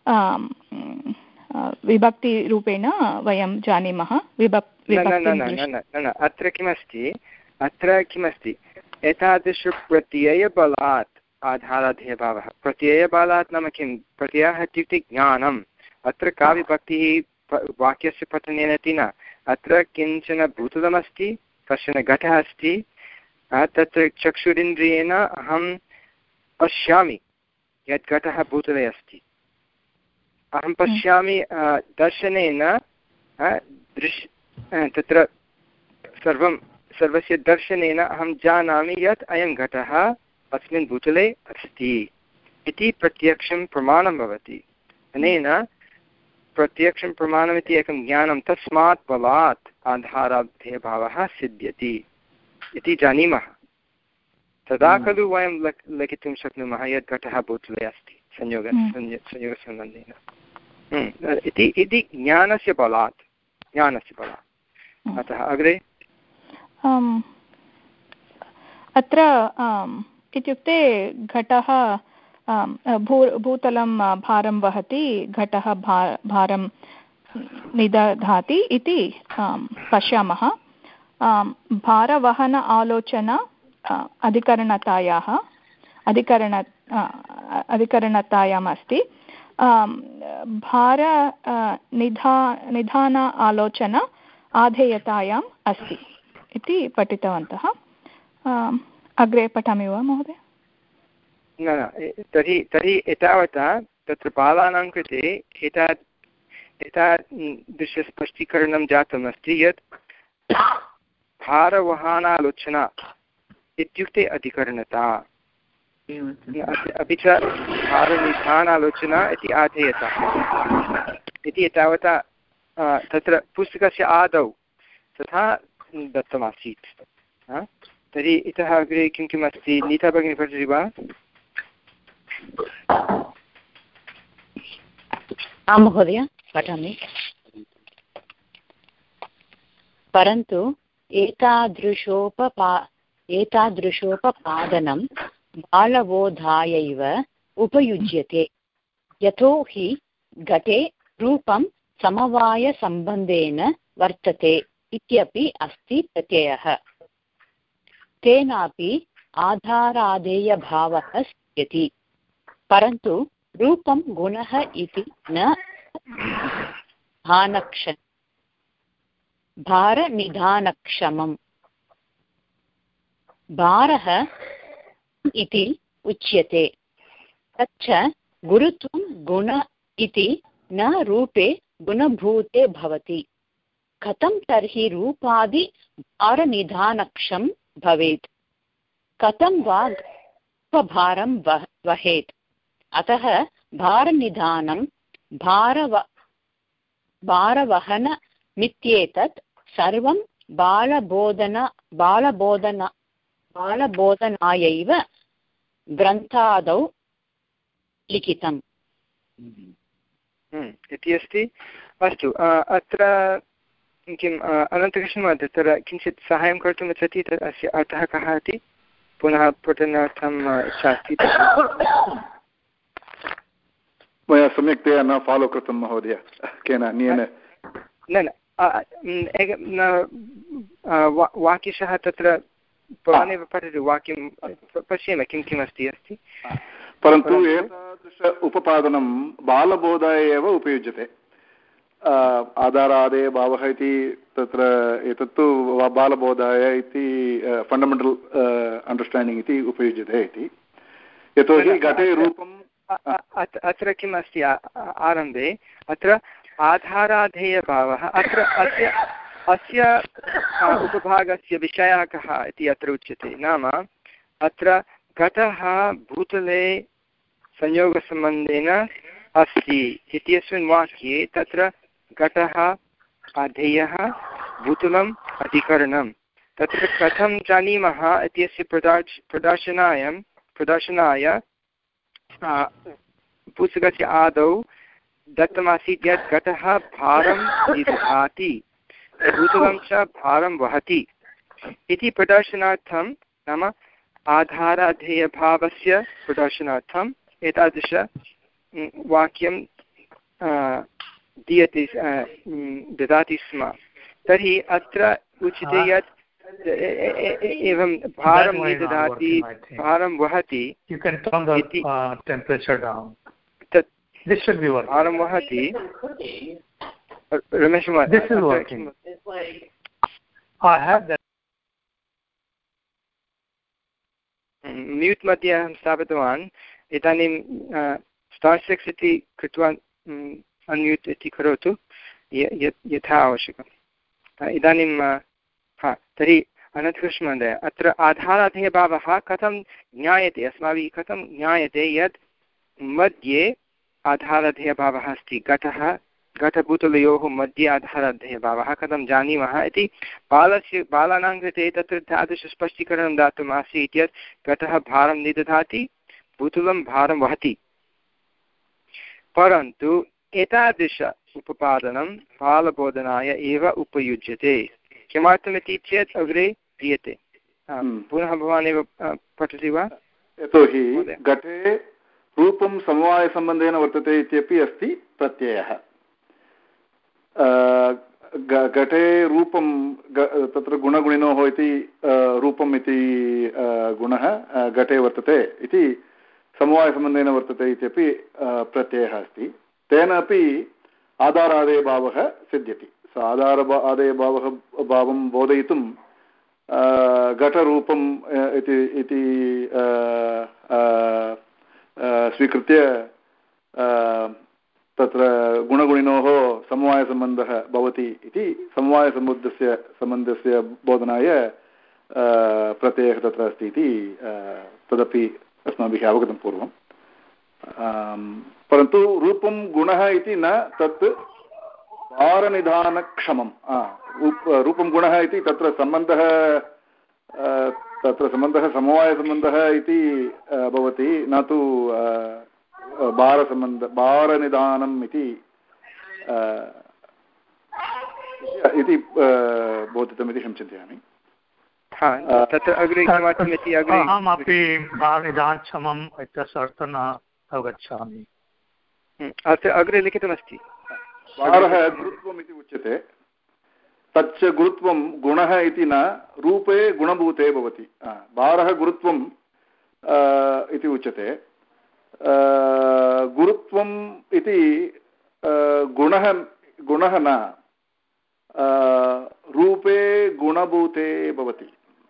विभक्तिरूपेण वयं जानीमः। विभक्ति अत्र किमस्ति अत्र किमस्ति एतादृशप्रत्ययबलात् आधाराधेयभावः। प्रत्ययबलात् नाम किं? प्रत्ययः इत्युक्ते ज्ञानम्। अत्र का विभक्तिः वाक्यस्य पठनेन इति न। अत्र किञ्चन भूतलमस्ति, कश्चन घटः अस्ति, तत्र चक्षुरिन्द्रियेण अहं पश्यामि यत् घटः भूतले अस्ति। अहं पश्यामि दर्शनेन दृश् तत्र सर्वं सर्वस्य दर्शनेन अहं जानामि यत् अयं घटः अस्मिन् भूतले अस्ति इति प्रत्यक्षं प्रमाणं भवति। अनेन प्रत्यक्षं प्रमाणमिति एकं ज्ञानं, तस्मात् बलात् आधाराधेयभावः सिद्ध्यति इति जानीमः। तदा खलु वयं लिखितुं शक्नुमः यत् घटः भूतले अस्ति संयोग संयोगसम्बन्धेन इति इति ज्ञानस्य बलात् ज्ञानस्य बलात्। अतः अग्रे अत्र इत्युक्ते घटः भू भूतलं भारं वहति, घटः भारं निदधाति इति पश्यामः। भारवहन आलोचना अधिकरणतायाः अधिकरण अधिकरणतायाम् अस्ति। भार निधा निधान आलोचना आधेयतायाम् अस्ति इति पठितवन्तः। अग्रे पठामि वा महोदय? न न तर्हि तर्हि एतावता तत्र बालानां कृते एता एतादृशस्पष्टीकरणं जातमस्ति यत् भारवहानालोचना इत्युक्ते अधिकरणता, अपि च भारनिधानालोचना इति आधेयता इति एतावता तत्र पुस्तकस्य आदौ तथा दत्तमासीत्। तर्हि इतः अग्रे किं किम् अस्ति? नीता भगिनी पठति वा? आं महोदय पठामि। परन्तु एतादृशोपपा एतादृशोपपादनं बालबोधायैव उपयुज्यते, यतो हि घटे रूपं समवायसम्बन्धेन वर्तते इत्यपि अस्ति प्रत्ययः। तेनापि आधाराधेयभावः सिद्ध्यति, परन्तु रूपं गुणः इति न भानक्ष भारनिधानक्षमम्। भारः इति उच्यते, तच्च गुरुत्वं गुण इति न रूपे गुणभूते भवति। कथं तर्हि रूपादि भारनिधानक्षं भवेत्? कथं वा उपभारं वहेत्? अतः भारनिधानं भारव भारवहनमित्येतत् सर्वं बालबोधन बालबोधन बालबोधनायैव ग्रन्थादौ लिखितम् इति अस्ति। अस्तु, अत्र किम् अनन्तकृष्णमहोदय तत्र किञ्चित् साहाय्यं कर्तुम् इच्छति? अस्य अर्थः कः इति पुनः पठनार्थम् इच्छा अस्ति? मया सम्यक्तया न फालो कृतं महोदय, केन अन्येन? न न वाक्यशः तत्र भवानेव पठतु, वाक्यं पश्येम किं किम् अस्ति अस्ति परन्तु एतादृश उपपादनं बालबोधाय एव उपयुज्यते। आधारादे भावः इति तत्र एतत्तु बालबोधाय इति फण्डमेण्टल् अण्डर्स्टाण्डिङ्ग् इति उपयुज्यते इति, यतोहि घटे रूपं अत्र किम् अस्ति आरम्भे अत्र आधाराधेयभावः, अत्र अस्य अस्य उपभागस्य विषयः कः इति अत्र उच्यते। नाम अत्र घटः भूतले संयोगसम्बन्धेन अस्ति इत्यस्मिन् वाक्ये तत्र घटः अधेयः भूतलम् अधिकरणं तत्र कथं जानीमः इत्यस्य प्रदर्श प्रदर्शनाय प्रदर्शनाय पुस्तकस्य आदौ दत्तमासीत् यत् घटः भारं निदधाति भूतलं च भारं वहति इति प्रदर्शनार्थं नाम आधाराधेयभावस्य प्रदर्शनार्थम् एतादृश वाक्यं दीयते ददाति स्म। तर्हि अत्र उच्यते यत् एवं भारं निदधाति भारं वहति भारं वहति रमेश म्यूट् मध्ये अहं स्थापितवान् इदानीं स्टार् सिक्स् इति कृत्वा अन्म्यूट् इति करोतु यथा आवश्यकम्। इदानीं हा तर्हि अनन्तकृष्ण महोदय अत्र आधाराधेयभावः कथं ज्ञायते अस्माभिः कथं ज्ञायते यत् मध्ये आधाराधेयभावः अस्ति घटः घटभूतलयोः मध्ये आधाराधेयभावः कथं जानीमः इति बालस्य बालानां कृते तत्र तादृशस्पष्टीकरणं दातुम् आसीत् यत् घटः भारं निदधाति भूतलं भारं वहति परन्तु एतादृश उपपादनं बालबोधनाय एव उपयुज्यते। किमर्थमिति चेत् अग्रे दीयते। पुनः भवान् एव पठति वा? यतोहि घटे रूपं समवायसम्बन्धेन वर्तते इत्यपि अस्ति प्रत्ययः। घटे रूपं तत्र गुणगुणिनोः इति रूपम् इति गुणः घटे वर्तते इति समवायसम्बन्धेन वर्तते इत्यपि प्रत्ययः अस्ति। तेन अपि आधारादेयभावः सिद्ध्यति। स आधार आदेयभावः भावं बोधयितुं घटरूपम् इति स्वीकृत्य तत्र गुणगुणिनोः समवायसम्बन्धः भवति इति समवायसम्बन्धस्य सम्बन्धस्य बोधनाय प्रत्ययः तत्र अस्ति इति तदपि अस्माभिः अवगतं पूर्वं। परन्तु रूपं गुणः इति न तत् भारनिधानक्षमं रूपं गुणः इति तत्र सम्बन्धः तत्र सम्बन्धः समवायसम्बन्धः इति भवति न तु भारसम्बन्ध भारनिधानम् इति इति बोधितमिति अहं चिन्तयामि। अहमपि भारनिधानक्षमम् इत्यस्य अर्थं न अवगच्छामि। अत्र अग्रे लिखितमस्ति भारः गुरुत्वम् इति उच्यते तच्च गुरुत्वं गुणः इति न रूपे गुणभूते भवति। भारः गुरुत्वं इति उच्यते गुरुत्वम् इति गुणः गुणः न रूपे गुणभूते भवति।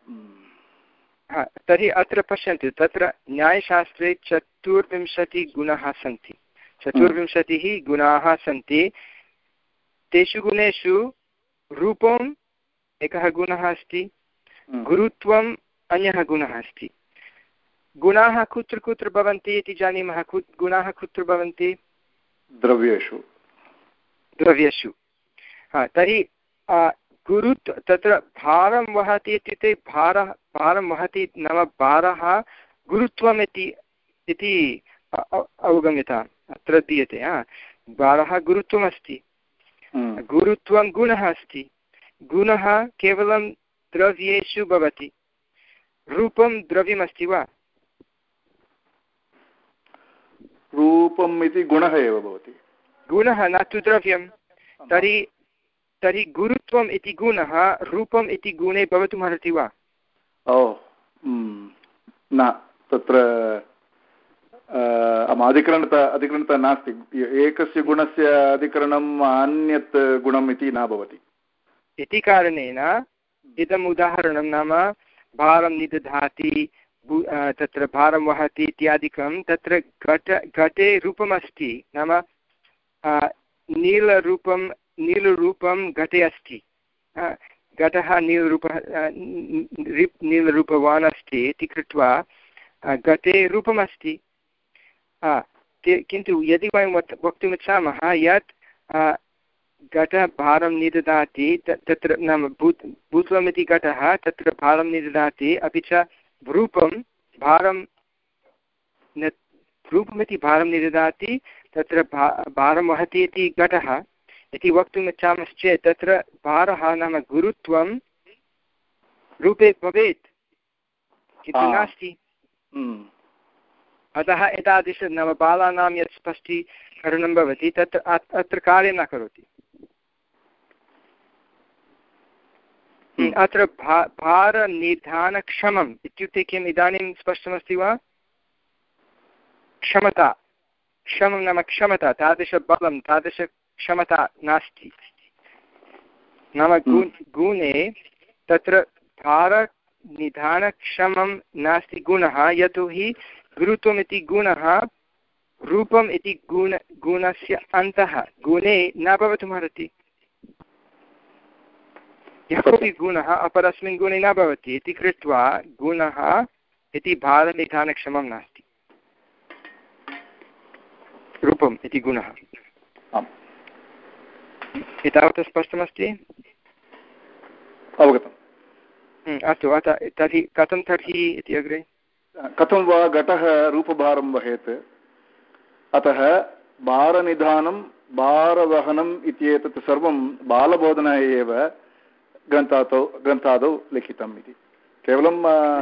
तर्हि अत्र पश्यन्तु तत्र न्यायशास्त्रे चतुर्विंशतिगुणाः सन्ति चतुर्विंशतिः गुणाः सन्ति। तेषु गुणेषु रूपम् एकः गुणः अस्ति गुरुत्वम् अन्यः गुणः अस्ति। गुणाः कुत्र कुत्र भवन्ति इति जानीमः। गुणाः कुत्र भवन्ति? द्रव्येषु द्रव्येषु। हा तर्हि गुरुत्व तत्र भारं वहति इत्युक्ते भारः भारं वहति नाम भारः गुरुत्वम् इति इति अवगम्यताम् अत्र दीयते। भारः गुरुत्वमस्ति गुरुत्वं गुणः अस्ति। गुणः केवलं द्रव्येषु भवति। रूपं द्रव्यमस्ति वा? रूपम् इति गुणः एव भवति गुणः न तु द्रव्यं। तर्हि तर्हि गुरुत्वम् इति गुणः रूपम् इति गुणे भवितुमर्हति वा? ओ न तत्र अधिकरणता अधिकरणता नास्ति। एकस्य गुणस्य अधिकरणम् अन्यत् गुणम् इति न भवति। इति कारणेन इदम् उदाहरणं नाम भारं निदधाति तत्र भारं वहति इत्यादिकं तत्र घट घटे रूपमस्ति नाम नीलरूपं नीलरूपं घटे अस्ति। घटः नीलरूपः नीलरूपवान् अस्ति इति कृत्वा घटे रूपमस्ति। किन्तु यदि वयं वक्तुमिच्छामः यत् घटः भारं निददाति तत्र नाम भूत भूत्वमिति घटः तत्र भारं निददाति अपि च रूपं भारं रूपमिति भारं निददाति तत्र भा भारं वहति इति घटः इति वक्तुम् इच्छामश्चेत् तत्र भारः नाम गुरुत्वं रूपे भवेत् किन्तु नास्ति। अतः एतादृश नाम बालानां यत् स्पष्टीकरणं भवति तत्र अत्र कार्यं न करोति। अत्र भा भारनिधानक्षमम् इत्युक्ते किम् इदानीं स्पष्टमस्ति वा? क्षमता, क्षमं नाम क्षमता, तादृशबलं तादृशक्षमता नास्ति। नाम गु गुणे तत्र भारनिधानक्षमं नास्ति गुणः, यतोहि गुरुत्वमिति गुणः रूपम् इति गुण गुणस्य अन्तः गुणे न भवितुमर्हति। यः कोऽपि गुणः अपरस्मिन् गुणे न भवति इति कृत्वा गुणः इति भारनिधानक्षमं नास्ति, रूपम् इति गुणः। एतावत् स्पष्टमस्ति? अवगतम्। अस्तु, अतः तर्हि कथं तर्हि इति अग्रे कथं वा घटः रूपभारं वहेत्, अतः भारनिधानं भारवहनम् इत्येतत् सर्वं बालबोधनाय एव ग्रन्थादौ ग्रन्थादौ लिखितम् इति। केवलं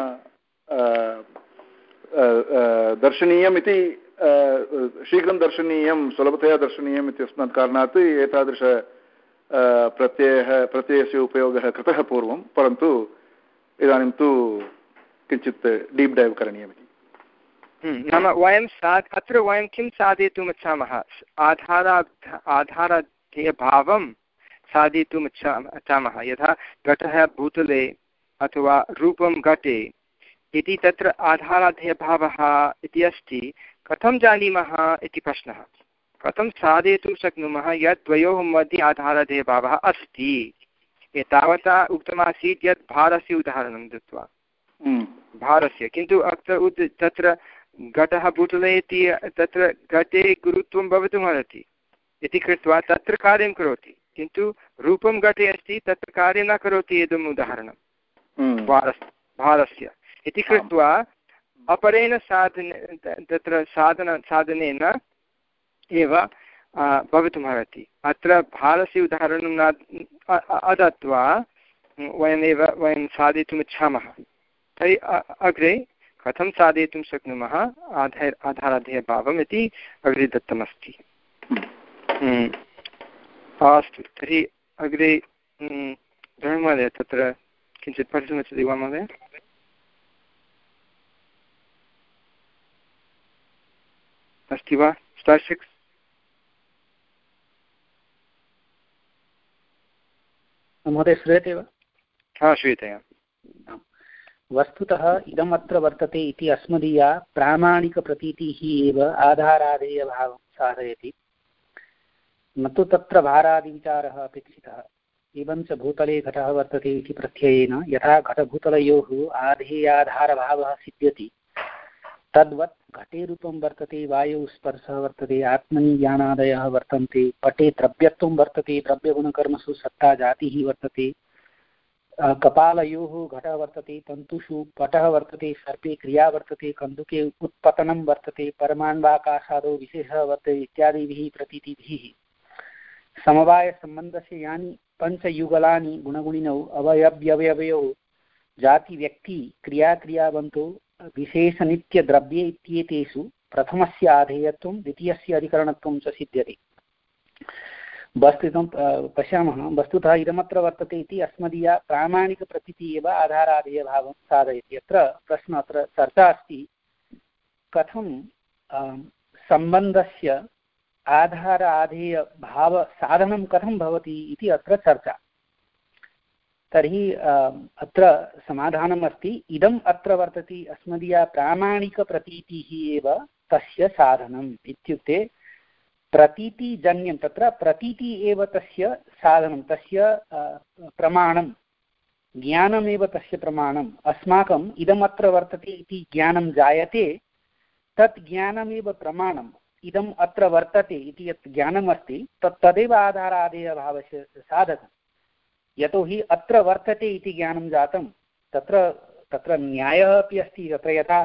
दर्शनीयम् इति शीघ्रं दर्शनीयं सुलभतया दर्शनीयम् इत्यस्मात् कारणात् एतादृश प्रत्ययः प्रत्ययस्य उपयोगः कृतः पूर्वं, परन्तु इदानीं तु किञ्चित् डीप् डैव् करणीयमिति। नाम वयं सा अत्र वयं किं साधयितुम् इच्छामः? आधारा आधाराध्यभावं साधयितुम् इच्छा इच्छामः। यथा घटः भूतले अथवा रूपं घटे इति तत्र आधाराध्यभावः इति अस्ति। कथं जानीमः इति प्रश्नः। कथं साधयितुं शक्नुमः यत् द्वयोः मध्ये आधाराध्यभावः अस्ति? एतावता उक्तमासीत् यत् भारस्य उदाहरणं दत्त्वा भारस्य, किन्तु अत्र उत् तत्र घटः भूतले इति तत्र घटे गुरुत्वं भवितुमर्हति इति कृत्वा तत्र कार्यं करोति, किन्तु रूपं घटे अस्ति तत्र कार्यं न करोति। इदम् उदाहरणं भारस्य भारस्य इति कृत्वा अपरेण साधन तत्र साधन साधनेन एव भवितुमर्हति। अत्र भारस्य उदाहरणं न अदत्वा वयमेव वयं साधयितुम् इच्छामः। तर्हि अग्रे कथं साधयितुं शक्नुमः आधार आधाराध्यभावम् इति अग्रे दत्तमस्ति। अस्तु, तर्हि अग्रे महोदय तत्र किञ्चित् पठितुमिच्छति वा महोदय? अस्ति वा स्टार् सिक्स्? महोदय श्रूयते वा? हा, श्रूयते। वस्तुतः इदमत्र वर्तते इति अस्मदीया प्रामाणिकप्रतीतिः एव आधारादेयभावं साधयति, न तु तत्र भारादिविचारः अपेक्षितः। एवञ्च भूतले घटः वर्तते इति प्रत्ययेन यथा घटभूतलयोः आधेयाधारभावः सिद्ध्यति, तद्वत् घटे रूपं वर्तते, वायौ स्पर्शः वर्तते, आत्मनि ज्ञानादयः वर्तन्ते, पटे द्रव्यत्वं वर्तते, द्रव्यगुणकर्मसु सत्ता जातिः वर्तते, कपालयोः घटः वर्तते, तन्तुषु पटः वर्तते, सर्पे क्रिया वर्तते, कन्दुके उत्पतनं वर्तते, परमाण्वाकाशादौ विशेषः वर्तते इत्यादिभिः प्रतीतिभिः समवायसम्बन्धस्य यानि पञ्चयुगलानि गुणगुणिनौ अवयव्यवयवयोः जातिव्यक्ति क्रियाक्रियावन्तो विशेषनित्यद्रव्ये इत्येतेषु प्रथमस्य आधेयत्वं द्वितीयस्य अधिकरणत्वं च सिद्ध्यति। वस्तुतं पश्यामः, वस्तुतः इदमत्र वर्तते इति अस्मदीया प्रामाणिकप्रतीतिः एव आधारादेयभावं साधयति। अत्र प्रश्नः, अत्र चर्चा अस्ति, कथं सम्बन्धस्य आधार आधेयभावसाधनं कथं भवति इति अत्र चर्चा। तर्हि अत्र समाधानम् अस्ति, इदम् अत्र वर्तते अस्मदीया प्रामाणिकप्रतीतिः एव तस्य साधनम् इत्युक्ते प्रतीतिजन्यं, तत्र प्रतीति एव तस्य साधनं, तस्य प्रमाणं, ज्ञानमेव तस्य प्रमाणम्। अस्माकम् इदमत्र वर्तते इति ज्ञानं जायते, तत् ज्ञानमेव प्रमाणं। इदम् अत्र वर्तते इति यत् ज्ञानम् अस्ति तत् तदेव आधारादेयभावस्य साधकं। यतोहि अत्र वर्तते इति ज्ञानं जातं, तत्र तत्र न्यायः अपि अस्ति। तत्र यथा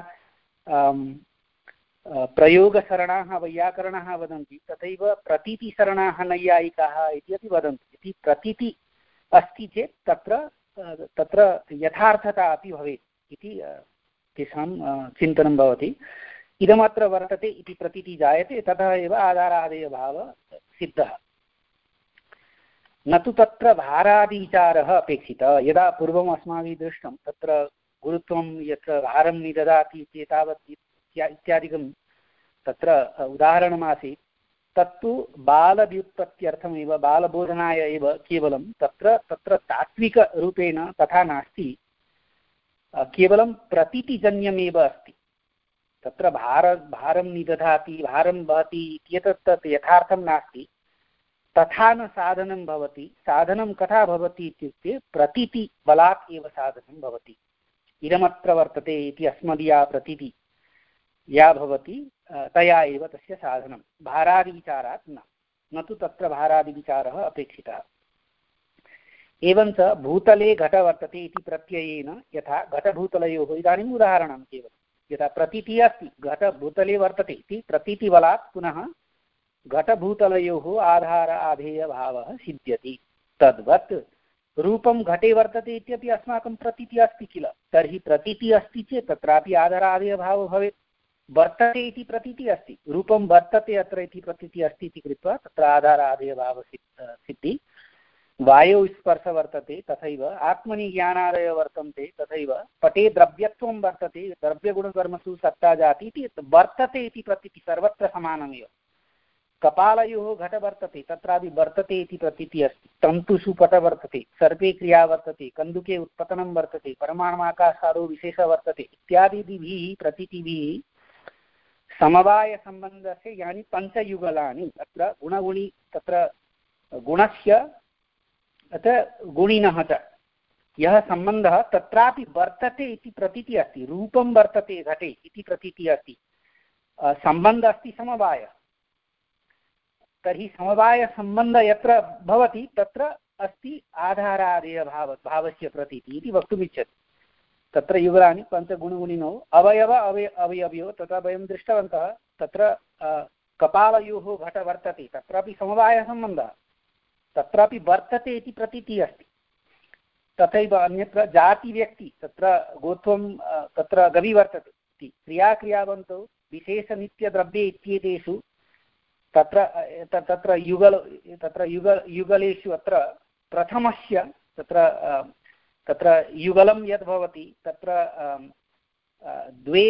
प्रयोगसरणाः वैयाकरणाः वदन्ति तथैव प्रतीतिसरणाः नैयायिकाः इति अपि वदन्ति। इति प्रतीति अस्ति चेत् तत्र तत्र यथार्थता अपि भवेत् इति तेषां चिन्तनं भवति। इदमत्र वर्तते इति प्रतीतिः जायते, ततः एव आधारादेयभावः सिद्धः। न तु तत्र भारादिविचारः अपेक्षितः। यदा पूर्वम् अस्माभिः दृष्टं तत्र गुरुत्वं यत्र भारं निददाति इत्येतावत् इत्यादिकं तत्र उदाहरणमासीत्, तत्तु बालव्युत्पत्त्यर्थमेव, बालबोधनाय एव केवलं। तत्र तत्र तात्विकरूपेण तथा नास्ति, केवलं प्रतीतिजन्यमेव अस्ति। तत्र भार भारं निदधाति, भारं वहति इत्येतत् तत् यथार्थं नास्ति। तथा न साधनं भवति। साधनं कथा भवति इत्युक्ते प्रतीतिबलात् एव साधनं भवति। इदमत्र वर्तते इति अस्मदीया प्रतीतिः या भवति तया एव तस्य साधनं, भारादिविचारात् न न तु तत्र भारादिविचारः अपेक्षितः। एवञ्च भूतले घट वर्तते इति प्रत्ययेन यथा घटभूतलयोः, इदानीम् उदाहरणं केवलं, यथा प्रतीतिः अस्ति घटभूतले वर्तते इति प्रतीतिबलात् पुनः घटभूतलयोः आधार आधेयभावः सिद्ध्यति। तद्वत् रूपं घटे वर्तते इत्यपि अस्माकं प्रतीतिः अस्ति किल। तर्हि प्रतीतिः अस्ति चेत् तत्रापि आधारादेयभावः भवेत्। वर्तते इति प्रतीतिः अस्ति, रूपं वर्तते अत्र इति प्रतीतिः अस्ति इति कृत्वा तत्र आधारादेयभावः सिद्धि। वायौ स्पर्श वर्तते तथैव आत्मनि ज्ञानादय वर्तन्ते तथैव पटे द्रव्यत्वं वर्तते, द्रव्यगुणकर्मसु सत्ता जाति इति वर्तते इति प्रतीतिः सर्वत्र समानमेव। कपालयोः घट वर्तते, तत्रापि वर्तते इति प्रतीतिः अस्ति। तन्तुषु पट वर्तते, सर्पे क्रिया वर्तते, कन्दुके उत्पतनं वर्तते, परमाणुमाकाशादौ विशेषः वर्तते इत्यादिभिः प्रतीतिभिः समवायसम्बन्धस्य यानि पञ्चयुगलानि, अत्र गुणगुणि तत्र गुणस्य अत्र गुणिनः च यः सम्बन्धः तत्रापि वर्तते इति प्रतीतिः अस्ति। रूपं वर्तते घटे इति प्रतीतिः अस्ति, सम्बन्धः अस्ति समवायः। तर्हि समवायसम्बन्धः यत्र भवति तत्र अस्ति आधारादेयभाव भावस्य प्रतीतिः इति वक्तुमिच्छति। तत्र युगलानि पञ्चगुणगुणिनौ अवयव अवय अवयवयो तथा वयं दृष्टवन्तः। तत्र कपालयोः घट वर्तते, तत्रापि समवायसम्बन्धः, तत्रापि वर्तते इति प्रतीतिः अस्ति। तथैव अन्यत्र जातिव्यक्ति, तत्र गोत्वं तत्र गवि वर्तते इति क्रियाक्रियावन्तौ विशेषनित्यद्रव्ये इत्येतेषु तत्र तत्र युगल तत्र युगल युगलेषु अत्र प्रथमस्य तत्र तत्र युगलं यद् भवति तत्र द्वे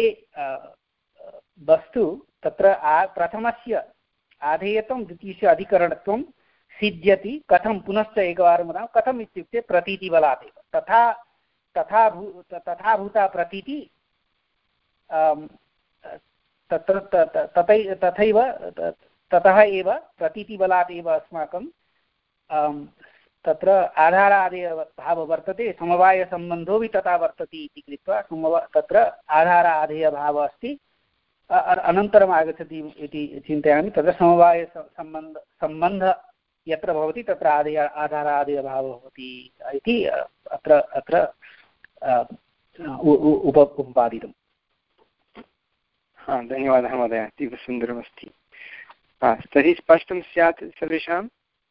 वस्तु तत्र प्रथमस्य आधेयत्वं द्वितीयस्य अधिकरणत्वं सिद्ध्यति। कथं पुनश्च एकवारं वदामः, कथम् इत्युक्ते प्रतीतिबलात् एव। तथा तथा भू तथा भूता प्रतीति तत्र तथै तथैव ततः एव प्रतीतिबलात् एव अस्माकं तत्र आधारादेयभावः वर्तते। समवायसम्बन्धो भी तथा वर्तते इति कृत्वा समवा तत्र आधारादेयभावः अस्ति। अनन्तरम् आगच्छति इति चिन्तयामि। तत्र समवायसम्बन्ध सम्बन्धः यत्र भवति तत्र आदेय आधारादेयभावः भवति इति अत्र अत्र उप उपपादितम्। हा, धन्यवादः महोदय, अतीव सुन्दरमस्ति। तर्हि स्पष्टं स्यात् सर्वेषाम्।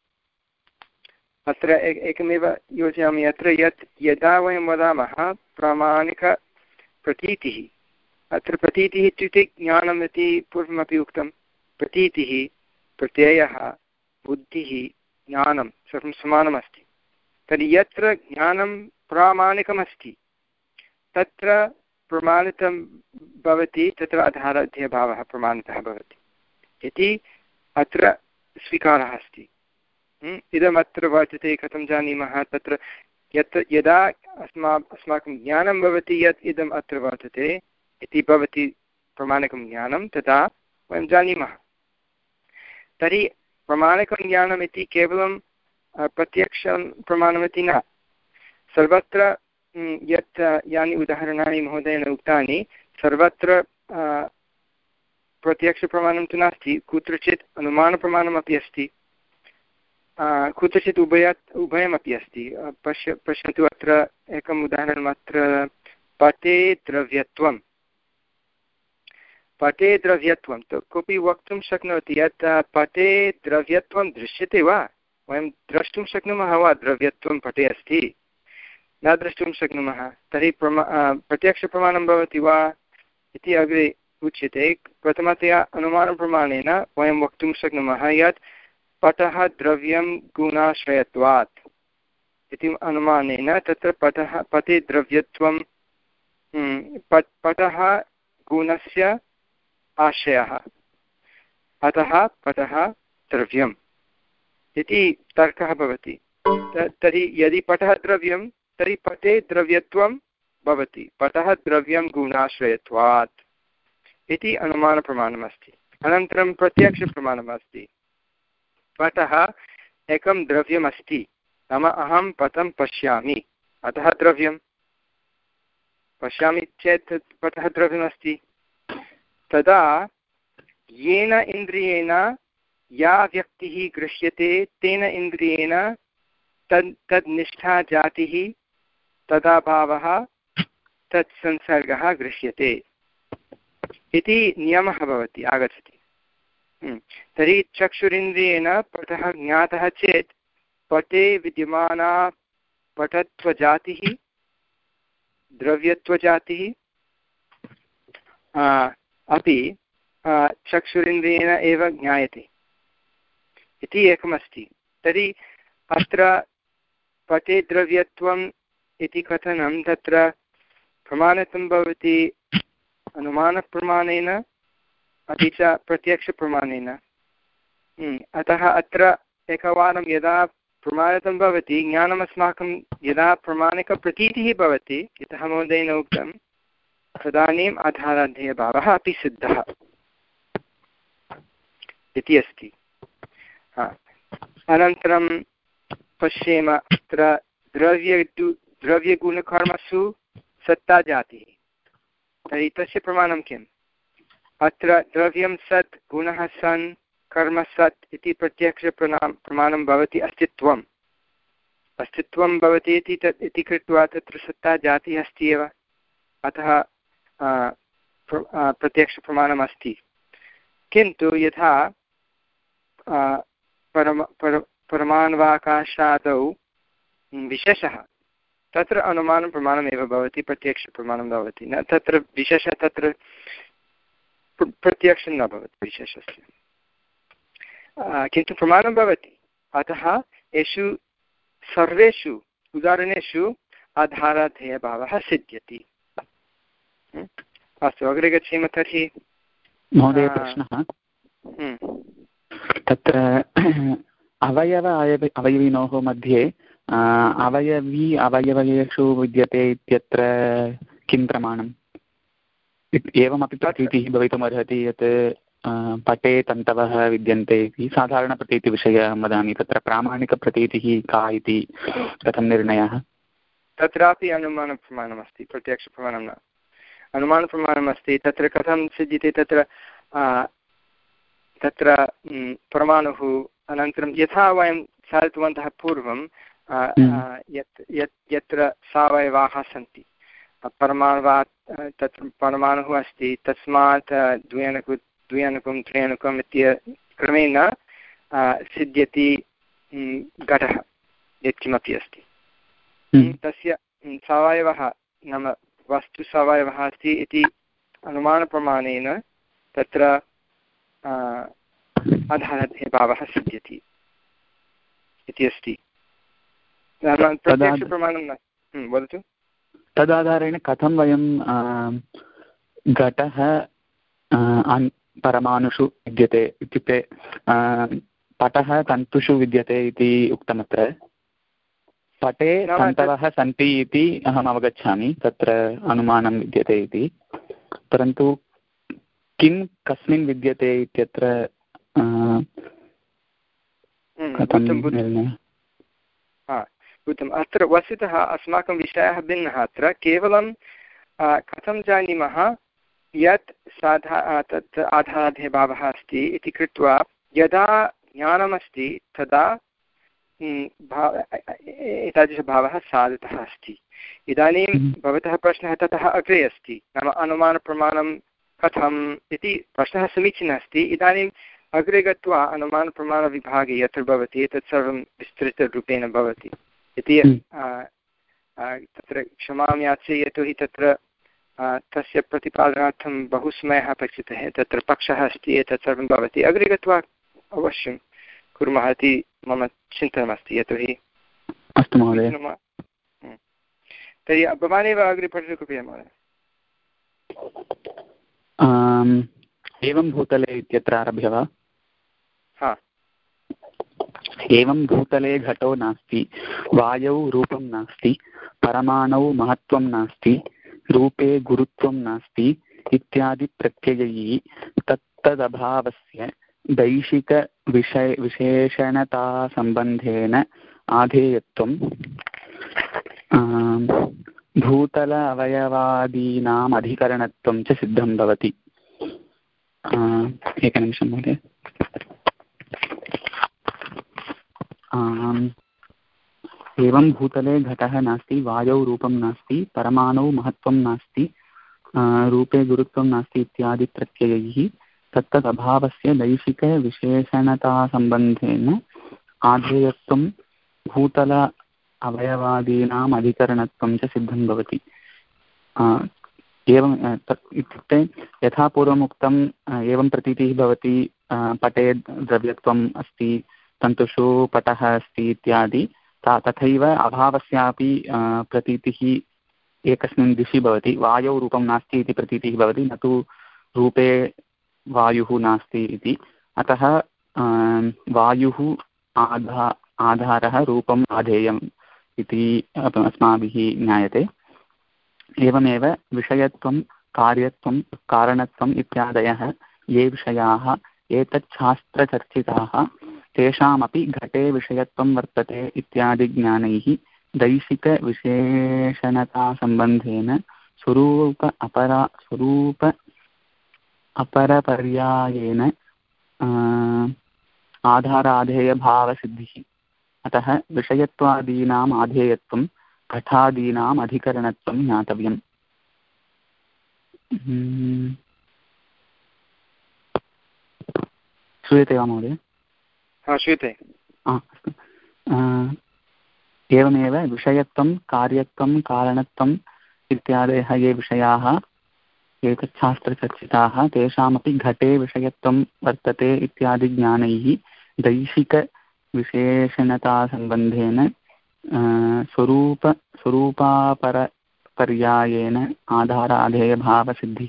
अत्र एकमेव योजयामि, अत्र यत् यदा वयं वदामः प्रामाणिकप्रतीतिः, अत्र प्रतीतिः इत्युक्ते ज्ञानम् इति पूर्वमपि उक्तं। प्रतीतिः, प्रत्ययः, बुद्धिः, ज्ञानं सर्वं समानमस्ति। तर्हि यत्र ज्ञानं प्रामाणिकमस्ति तत्र प्रमाणितं भवति, तत्र आधारादेयभावः प्रमाणितः भवति इति अत्र स्वीकारः अस्ति। इदमत्र वर्तते कथं जानीमः, तत्र यत् यदा अस्मा अस्माकं ज्ञानं भवति यत् इदम् अत्र वर्तते इति भवति प्रामाणिकं ज्ञानं, तदा वयं जानीमः। तर्हि प्रामाणिकं ज्ञानम् इति केवलं प्रत्यक्षं प्रमाणमिति न। सर्वत्र यत् यानि उदाहरणानि महोदयेन उक्तानि, सर्वत्र प्रत्यक्षप्रमाणं तु नास्ति, कुत्रचित् अनुमानप्रमाणमपि अस्ति, कुत्रचित् उभयात् उभयमपि अस्ति। पश्य पश्यन्तु अत्र एकम् उदाहरणम्, अत्र पटे द्रव्यत्वं, पटे द्रव्यत्वं तु कोऽपि वक्तुं शक्नोति यत् पटे द्रव्यत्वं दृश्यते वा, वयं द्रष्टुं शक्नुमः वा द्रव्यत्वं पटे अस्ति, न द्रष्टुं शक्नुमः, तर्हि प्रमा प्रत्यक्षप्रमाणं भवति वा इति अग्रे उच्यते। प्रथमतया अनुमानप्रमाणेन वयं वक्तुं शक्नुमः यत् पटः द्रव्यं गुणाश्रयत्वात् इति अनुमानेन तत्र पटः पटे द्रव्यत्वं पट् पटः गुणस्य आश्रयः, अतः पटः द्रव्यम् इति तर्कः भवति। तर्हि यदि पटः द्रव्यं तर्हि पटे द्रव्यत्वं भवति, पटः द्रव्यं गुणाश्रयत्वात् इति अनुमानप्रमाणमस्ति। अनन्तरं प्रत्यक्षप्रमाणमस्ति, पटः एकं द्रव्यमस्ति, नाम अहं पटं पश्यामि अतः द्रव्यं, पश्यामि चेत् पटः द्रव्यमस्ति। तदा येन इन्द्रियेण या व्यक्तिः गृह्यते तेन इन्द्रियेण तद् तद् निष्ठा जातिः तदाभावः तत् संसर्गः गृह्यते इति नियमः भवति, आगच्छति। तर्हि चक्षुरिन्द्रियेण पटः ज्ञातः चेत् पटे विद्यमाना पटत्वजातिः द्रव्यत्वजातिः अपि चक्षुरिन्द्रियेण एव ज्ञायते इति एकमस्ति। तर्हि अत्र पटे द्रव्यत्वम् इति कथनं तत्र प्रमाणितं भवति अनुमानप्रमाणेन अपि च प्रत्यक्षप्रमाणेन। अतः अत्र एकवारं यदा प्रमाणितं भवति ज्ञानम् अस्माकं यदा प्रामाणिकप्रतीतिः भवति, यतः महोदयेन उक्तं, तदानीम् आधाराध्ययभावः अपि सिद्धः इति अस्ति। अनन्तरं पश्येम, अत्र द्रव्य द्रव्यगुणकर्मसु सत्ताजातिः, तर्हि तस्य प्रमाणं किम्? अत्र द्रव्यं सत्, गुणः सन्, कर्म सत् इति प्रत्यक्षप्रमाणं प्रमाणं भवति अस्तित्वम्, अस्तित्वं भवति इति तत् इति कृत्वा तत्र सत्ता जातिः अस्ति एव, अतः प्रत्यक्षप्रमाणम् अस्ति। किन्तु यथा परम पर परमाणवाकाशादौ विशेषः, तत्र अनुमानप्रमाणमेव भवति, प्रत्यक्षप्रमाणं भवति न, तत्र विशेषः तत्र प्रत्यक्षं न भवति विशेषस्य, किन्तु प्रमाणं भवति। अतः येषु सर्वेषु उदाहरणेषु आधाराध्ययभावः सिद्ध्यति। अस्तु, अग्रे गच्छेम। तर्हि महोदय प्रश्नः, तत्र अवयव अवयव अवयविनोः मध्ये अवयवी अवयवयेषु विद्यते इत्यत्र किं प्रमाणम्? एवमपि प्रतीतिः भवितुमर्हति यत् पटे तन्तवः विद्यन्ते इति साधारणप्रतीतिविषये अहं वदामि, तत्र प्रामाणिकप्रतीतिः का इति कथं निर्णयः? तत्रापि अनुमानप्रमाणमस्ति, प्रत्यक्षप्रमाणं न। अनुमानप्रमाणमस्ति, तत्र कथं सिद्ध्यति? तत्र तत्र परमाणुः, अनन्तरं यथा वयं सारितवन्तः पूर्वं यत् यत् यत्र सावयवाः सन्ति, परमाणुवात् तत्र परमाणुः अस्ति, तस्मात् द्व्यणुकं द्व्यणुकं त्र्यणुकम् इति क्रमेण सिद्ध्यति घटः यत्किमपि अस्ति। तस्य सावयवः नाम वस्तुसावयवः अस्ति इति अनुमानप्रमाणेन तत्र आधाराध्ययभावः सिद्ध्यति इति अस्ति। प्रत्यक्षप्रमाणं न। वदतु। तदाधारेण कथं वयं घटः परमाणुषु विद्यते इत्युक्ते पटः तन्तुषु विद्यते इति उक्तमत्र, पटे तन्तवः सन्ति इति अहम् अवगच्छामि, तत्र अनुमानं विद्यते इति, परन्तु किं कस्मिन् विद्यते इत्यत्र कथं निर्णयः? उत्तमम्। अत्र वस्तुतः अस्माकं विषयः भिन्नः। अत्र केवलं कथं जानीमः यत् साधा तत् आधाराध्यभावः अस्ति इति कृत्वा यदा ज्ञानमस्ति तदा भाव एतादृशभावः साधितः अस्ति। इदानीं भवतः प्रश्नः ततः अग्रे अस्ति, नाम अनुमानप्रमाणं कथम् इति प्रश्नः समीचीनः अस्ति। इदानीम् अग्रे गत्वा अनुमानप्रमाणविभागे यत्र भवति तत् सर्वं विस्तृतरूपेण भवति इति तत्र क्षमां याचे, यतोहि तत्र तस्य प्रतिपादनार्थं बहु समयः अपेक्षितः, तत्र पक्षः अस्ति, एतत् सर्वं भवति। अग्रे गत्वा अवश्यं कुर्मः इति मम चिन्तनमस्ति, यतोहि अस्तु महोदय। तर्हि भवान् एव अग्रे पठतु कृपया महोदय। एवं भूतले इत्यत्र आरभ्य वा? हा। एवं भूतले घटो नास्ति, वायौ रूपं नास्ति, परमाणौ महत्त्वं नास्ति, रूपे गुरुत्वं नास्ति इत्यादि प्रत्ययैः तत्तदभावस्य दैशिकविषय विशेषणतासम्बन्धेन आधेयत्वं भूतल अवयवादीनाम् अधिकरणत्वं च सिद्धं भवति। एकनिमिषं महोदय। एवं भूतले घटः नास्ति, वायौ रूपं नास्ति, परमाणौ महत्त्वं नास्ति, रूपे गुरुत्वं नास्ति इत्यादि प्रत्ययैः तत्तदभावस्य दैशिकविशेषणतासम्बन्धेन आधेयत्वं भूतल अवयवादीनाम् अधिकरणत्वं च सिद्धं भवति। एवं इत्युक्ते यथा पूर्वमुक्तं एवं प्रतीतिः भवति पटे द्रव्यत्वम् अस्ति, तन्तुषु पटः अस्ति इत्यादि, तथैव अभावस्यापि प्रतीतिः एकस्मिन् दिशि भवति। वायौ रूपं नास्ति इति प्रतीतिः भवति, न तु रूपे वायुः नास्ति इति। अतः वायुः आधा आधारः, रूपम् आधेयम् इति अस्माभिः ज्ञायते। एवमेव विषयत्वं, कार्यत्वं, कारणत्वम् इत्यादयः ये विषयाः एतत् शास्त्रचर्चिताः तेषामपि घटे विषयत्वं वर्तते इत्यादि ज्ञानैः दैशिकविशेषणतासम्बन्धेन स्वरूप अपरा स्वरूप अपरपर्यायेन आधाराधेयभावसिद्धिः। अतः विषयत्वादीनाम् आधेयत्वं घटादीनाम् अधिकरणत्वं ज्ञातव्यम्। श्रूयते वा महोदय? हा, श्रूयते। अस्तु। एवमेव विषयत्वं, कार्यत्वं, कारणत्वम् इत्यादयः ये विषयाः एतत् शास्त्रचर्चिताः तेषामपि घटे विषयत्वं वर्तते इत्यादि ज्ञानैः दैशिकविशेषणतासम्बन्धेन स्वरूप स्वरूपापरपर्यायेन आधाराधेयभावसिद्धिः।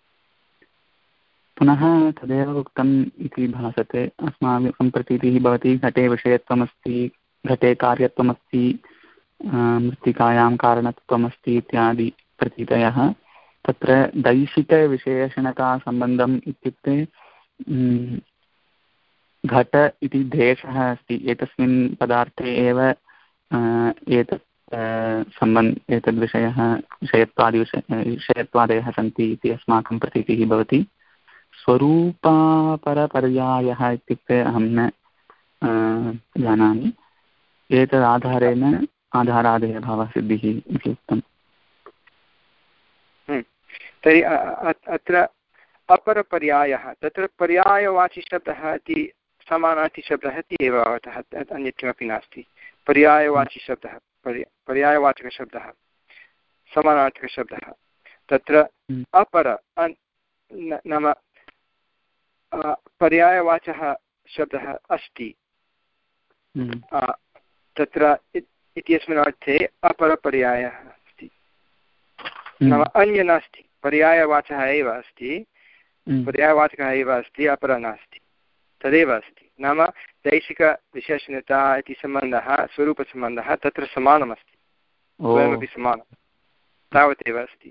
पुनः तदेव उक्तम् इति भासते। अस्माकं प्रतीतिः भवति घटे विषयत्वमस्ति, घटे कार्यत्वमस्ति, मृत्तिकायां कारणत्वमस्ति इत्यादि प्रतीतयः। तत्र दैशिकविशेषणतासम्बन्धम् इत्युक्ते घट इति देशः अस्ति, एतस्मिन् पदार्थे एव एतत् सम्बन्ध एतद्विषयः विषयत्वादिविषय विषयत्वादयः सन्ति इति अस्माकं प्रतीतिः भवति। स्वरूपापरपर्यायः इत्युक्ते अहं न जानामि। एतदाधारेण आधाराधेयभावसिद्धिः इति उक्तम्। तर्हि अत्र अपरपर्यायः, तत्र पर्यायवाचिशब्दः इति समानार्थीशब्दः इति एव अर्थः, अन्यत् किमपि नास्ति। पर्यायवाचिशब्दः, पर्यायवाचकशब्दः, समानार्थकशब्दः। तत्र अपर नाम पर्यायवाचः शब्दः अस्ति, तत्र इत्यस्मिन् अर्थे अपरपर्यायः अस्ति, नाम अन्य नास्ति, पर्यायवाचः एव अस्ति, पर्यायवाचकः एव अस्ति, अपरः नास्ति, तदेव अस्ति। नाम दैशिकविशेषणता इति सम्बन्धः, स्वरूपसम्बन्धः तत्र समानमस्ति, द्वयमपि समानं, तावदेव अस्ति।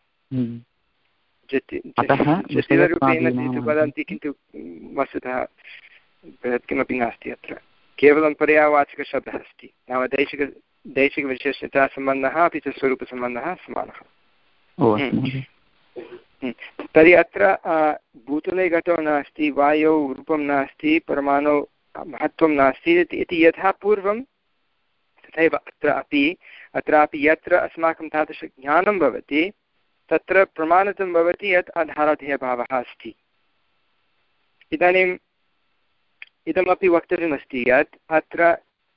जटिलरूपेण इति वदन्ति, किन्तु वस्तुतः बृहत् किमपि नास्ति। अत्र केवलं पर्यायवाचकशब्दः अस्ति, नाम दैशिक दैशिकविशेषतासम्बन्धः अपि च स्वरूपसम्बन्धः समानः। तर्हि अत्र भूतले घटो नास्ति, वायौ रूपं नास्ति, परमाणौ महत्त्वं नास्ति इति यथा पूर्वं तथैव अत्र अपि अत्रापि यत्र अस्माकं तादृशज्ञानं भवति तत्र प्रमाणितं भवति यत् आधाराधेयभावः अस्ति। इदानीम् इदमपि वक्तव्यमस्ति यत् अत्र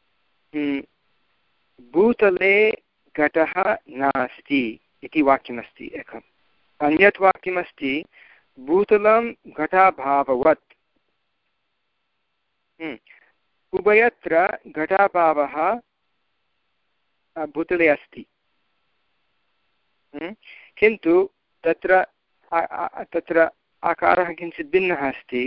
भूतले घटः नास्ति इति वाक्यमस्ति एकम्। अन्यत् वाक्यमस्ति भूतलं घटाभाववत्। उभयत्र घटाभावः भूतले अस्ति, किन्तु तत्र तत्र आकारः किञ्चित् भिन्नः अस्ति।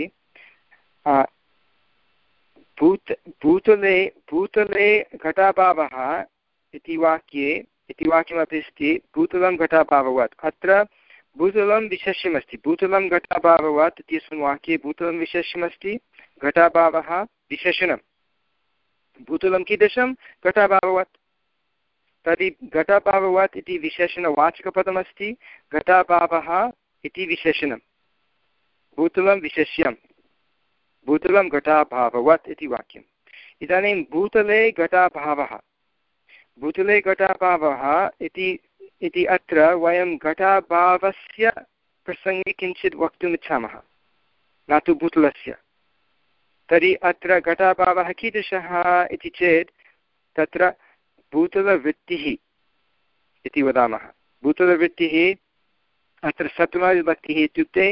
भूत भूतले भूतले घटाभावः इति वाक्ये इति वाक्यमपि अस्ति भूतलं घटाभाववत्। अत्र भूतलं विशेष्यमस्ति, भूतलं घटाभाववत् इत्यस्मिन् वाक्ये भूतलं विशेष्यमस्ति, घटाभावः विशेषणं। भूतलं कीदृशं? घटाभाववत्। तर्हि घटाभाववत् इति विशेषणवाचकपदमस्ति, घटाभावः इति विशेषणं, भूतलं विशेष्यं, भूतलं घटाभाववत् इति वाक्यम्। इदानीं भूतले घटाभावः भूतले घटाभावः इति इति अत्र वयं घटाभावस्य प्रसङ्गे किञ्चित् वक्तुमिच्छामः, न तु भूतलस्य। तर्हि अत्र घटाभावः कीदृशः इति चेत् तत्र भूतलवृत्तिः इति वदामः। भूतलवृत्तिः अत्र सप्तमविभक्तिः इत्युक्ते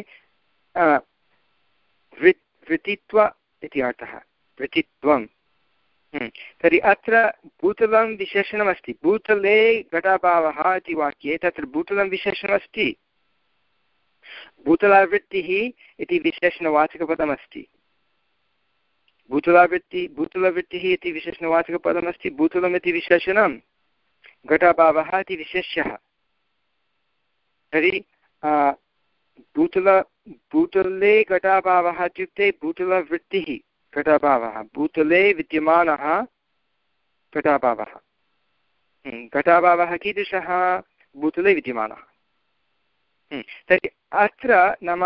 वृत् वृत्तित्व इति अर्थः, वृत्तित्वं। तर्हि अत्र भूतलं विशेषणमस्ति, भूतले घटाभावः इति वाक्ये तत्र भूतलं विशेषणमस्ति, भूतलवृत्तिः इति विशेषणवाचकपदमस्ति। भूतलवृत्ति भूतलवृत्तिः इति विशेषणवाचकपदमस्ति, भूतलम् इति विशेषणं, घटाभावः इति विशेष्यः। तर्हि भूतल भूतले घटाभावः इत्युक्ते भूतलवृत्तिः घटाभावः, भूतले विद्यमानः घटाभावः। घटाभावः कीदृशः? भूतले विद्यमानः। तर्हि अत्र नाम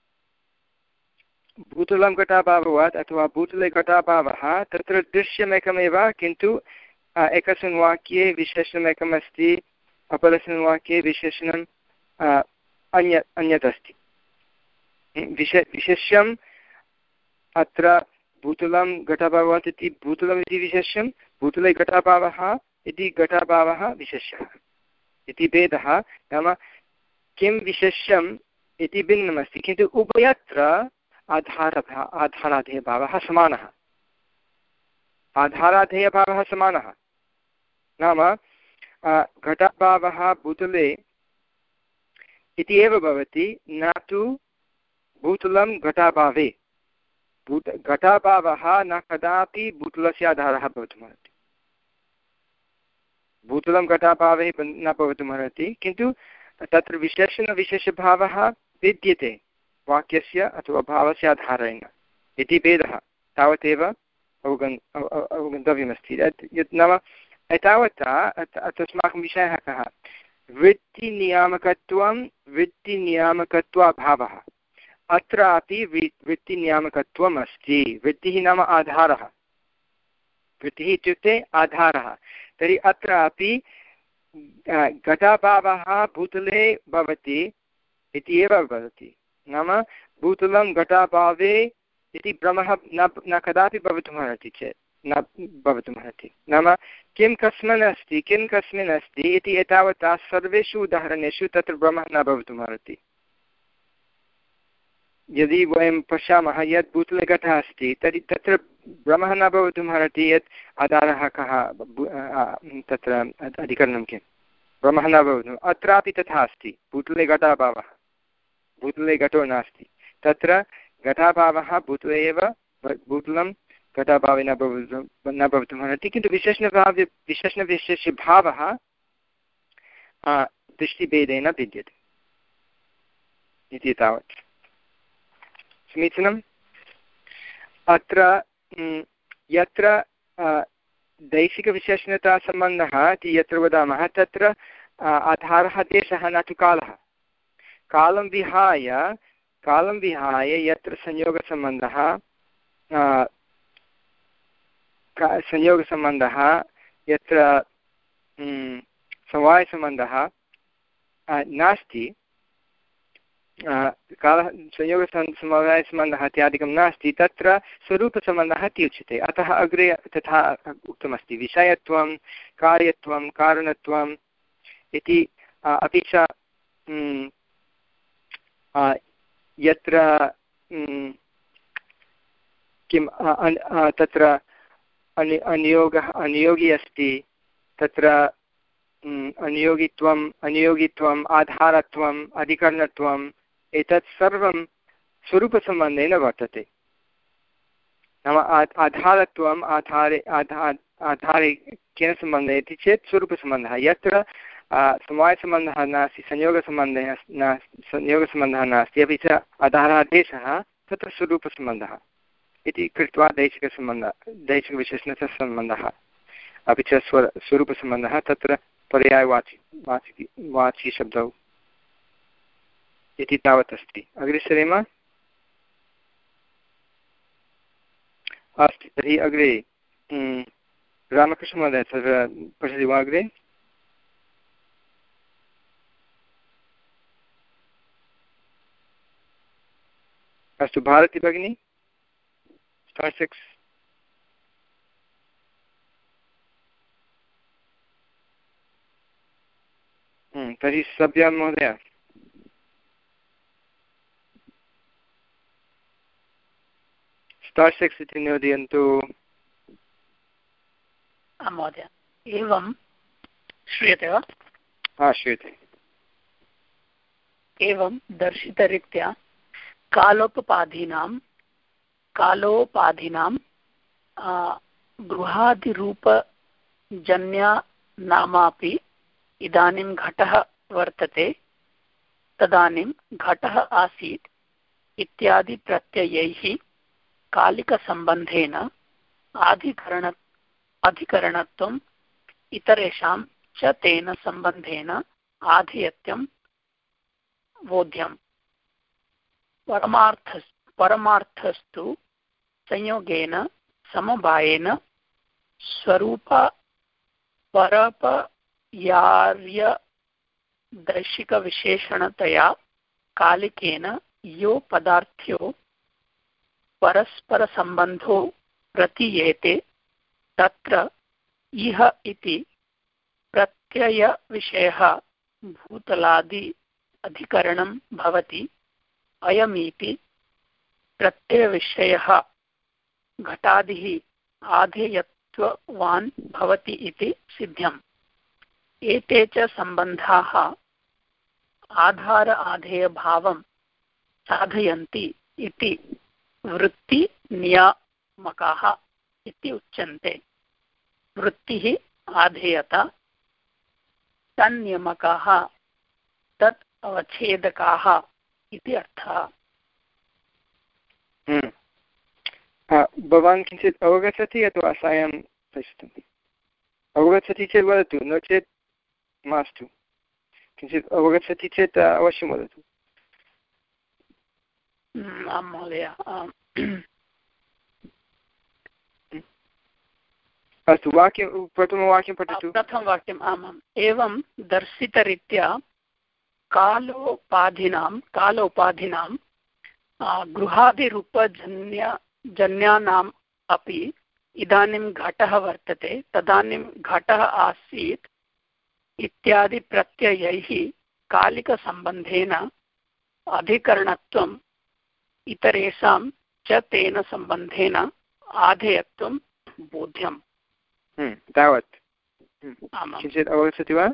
भूतलं घटाभाववत् अथवा भूतले घटाभावः तत्र दृश्यमेकमेव, किन्तु एकस्मिन् वाक्ये विशेषणमेकम् अस्ति, अपरस्मिन् वाक्ये विशेषणं अन्य अन्यत् अस्ति। विशे विशेष्यम् अत्र भूतलं घटाभाववत् इति भूतलम् इति विशेष्यं, भूतले घटाभावः इति घटाभावः विशेष्यः इति भेदः। नाम किं विशेष्यम् इति भिन्नमस्ति, किन्तु उभयत्र आधारः आधाराधेयभावः समानः, आधाराधेयभावः समानः। नाम घटाभावः भूतले इति एव भवति, न तु भूतलं घटाभावे। भूत घटाभावः न कदापि भूतलस्य आधारः भवितुमर्हति, भूतलं घटाभावे न भवितुमर्हति, किन्तु तत्र विशेषणविशेषभावः विद्यते वाक्यस्य अथवा भावस्य आधारेण इति भेदः तावदेव अवगन् अवगन्तव्यमस्ति। यत् नाम एतावता अस्माकं विषयः कः? वृत्तिनियामकत्वं वृत्तिनियामकत्वाभावः। अत्रापि वृत्तिनियामकत्वम् अस्ति। वृत्तिः नाम आधारः, वृत्तिः इत्युक्ते आधारः। तर्हि अत्रापि घटाभावः भूतले भवति इति एव भवति। नाम भूतलं घटाभावे इति भ्रमः न न कदापि भवितुमर्हति चेत् न भवितुमर्हति। नाम किं कस्मिन् अस्ति किं कस्मिन् अस्ति इति एतावता सर्वेषु उदाहरणेषु तत्र भ्रमः न भवितुमर्हति। यदि वयं पश्यामः यत् भूतले घटः अस्ति तर्हि तत्र भ्रमः न भवितुमर्हति यत् आधारः कः, तत्र अधिकरणं किं, भ्रमः न भवितुम्। अत्रापि तथा अस्ति, भूतले घटाभावः, भूतले घटो नास्ति, तत्र घटाभावः भूतले एव, भूतलं घटाभावे न भवितुं न भवितुमर्हति, किन्तु विशेषणभावे विशेषणविशेषभावः दृष्टिभेदेन भिद्यते इति तावत्। समीचीनम्। अत्र यत्र दैशिकविशेषणतासम्बन्धः इति यत्र वदामः तत्र आधारः देशः न तु कालः। कालं विहाय कालं विहाय यत्र संयोगसम्बन्धः संयोगसम्बन्धः यत्र समवायसम्बन्धः नास्ति, कालः संयोगसमवायसम्बन्धः इत्यादिकं नास्ति, तत्र स्वरूपसम्बन्धः इति उच्यते। अतः अग्रे तथा उक्तमस्ति विषयत्वं, कार्यत्वं, कारणत्वम् इति। अपि च यत्र किं तत्र अनि अनियोगः अनियोगी अस्ति, तत्र अनियोगित्वम् अनियोगित्वम् आधारत्वम् अधिकरणत्वम् एतत् सर्वं स्वरूपसम्बन्धेन वर्तते। नाम आधारत्वम् आधारे आधा आधारे केन सम्बन्धः इति चेत् स्वरूपसम्बन्धः, यत्र समवायसम्बन्धः नास्ति, संयोगसम्बन्धः न संयोगसम्बन्धः नास्ति, अपि च आधारादेशः, तत्र स्वरूपसम्बन्धः इति कृत्वा दैशिकसम्बन्धः दैशिकविशेषणस्य सम्बन्धः, अपि च स्व स्वरूपसम्बन्धः तत्र पर्यायवाची वाची वाची शब्दौ इति तावत् अस्ति। अग्रे सरेम। अस्तु, तर्हि अग्रे रामकृष्णमहोदय तत्र पठति वा अग्रे? अस्तु, भारती भगिनी, स्टार् सिक्स्। तर्हि सभ्या महोदय। स्टार् सिक्स् इति नोदयन्तु। महोदय, एवं श्रूयते वा? हा, श्रूयते। एवं दर्शितरीत्या कालोपपाधीनां कालोपाधीनां गृहादिरूपजन्यानामापि इदानीं घटः वर्तते, तदानीं घटः आसीत् इत्यादि प्रत्ययैः कालिकसम्बन्धेन आधिकरण अधिकरणत्वम् इतरेषां च तेन सम्बन्धेन आधेयत्वं बोध्यम्। परमार्थ परमार्थस्तु संयोगेन समवायेन स्वरूप परपयार्यदैशिकविशेषणतया कालिकेन यो पदार्थ्यो परस्परसम्बन्धो प्रतीयेते तत्र इह इति प्रत्ययविषयः भूतलादि अधिकरणं भवति। अयमीति प्रत्ययविषयः घटादिः आधेयत्ववान् भवति इति सिद्धम्। एते च सम्बन्धाः आधार आधेयभावं साधयन्ति इति वृत्तिनियामकाः इति उच्यन्ते। वृत्तिः आधेयता, तन्नियामकाः तत् अवच्छेदकाः इति अर्थः। भवान् किञ्चित् अवगच्छति अथवा सायं पश्यतु? अवगच्छति चेत् वदतु, नो चेत् मास्तु। किञ्चित् अवगच्छति चेत् अवश्यं वदतु। आं महोदय। अस्तु, वाक्यं प्रथमवाक्यं पठतु। प्रथमवाक्यम् आमाम्। एवं दर्शितरीत्या कालोपाधिनां कालोपाधिनां गृहादिरूपजन्य जन्यानाम् अपि इदानीं घटः वर्तते, तदानीं घटः आसीत् इत्यादि प्रत्ययैः कालिकसम्बन्धेन अधिकरणत्वम् इतरेषां च तेन सम्बन्धेन आधेयत्वं बोध्यम्। तावत्। किञ्चित् अवगच्छति वा?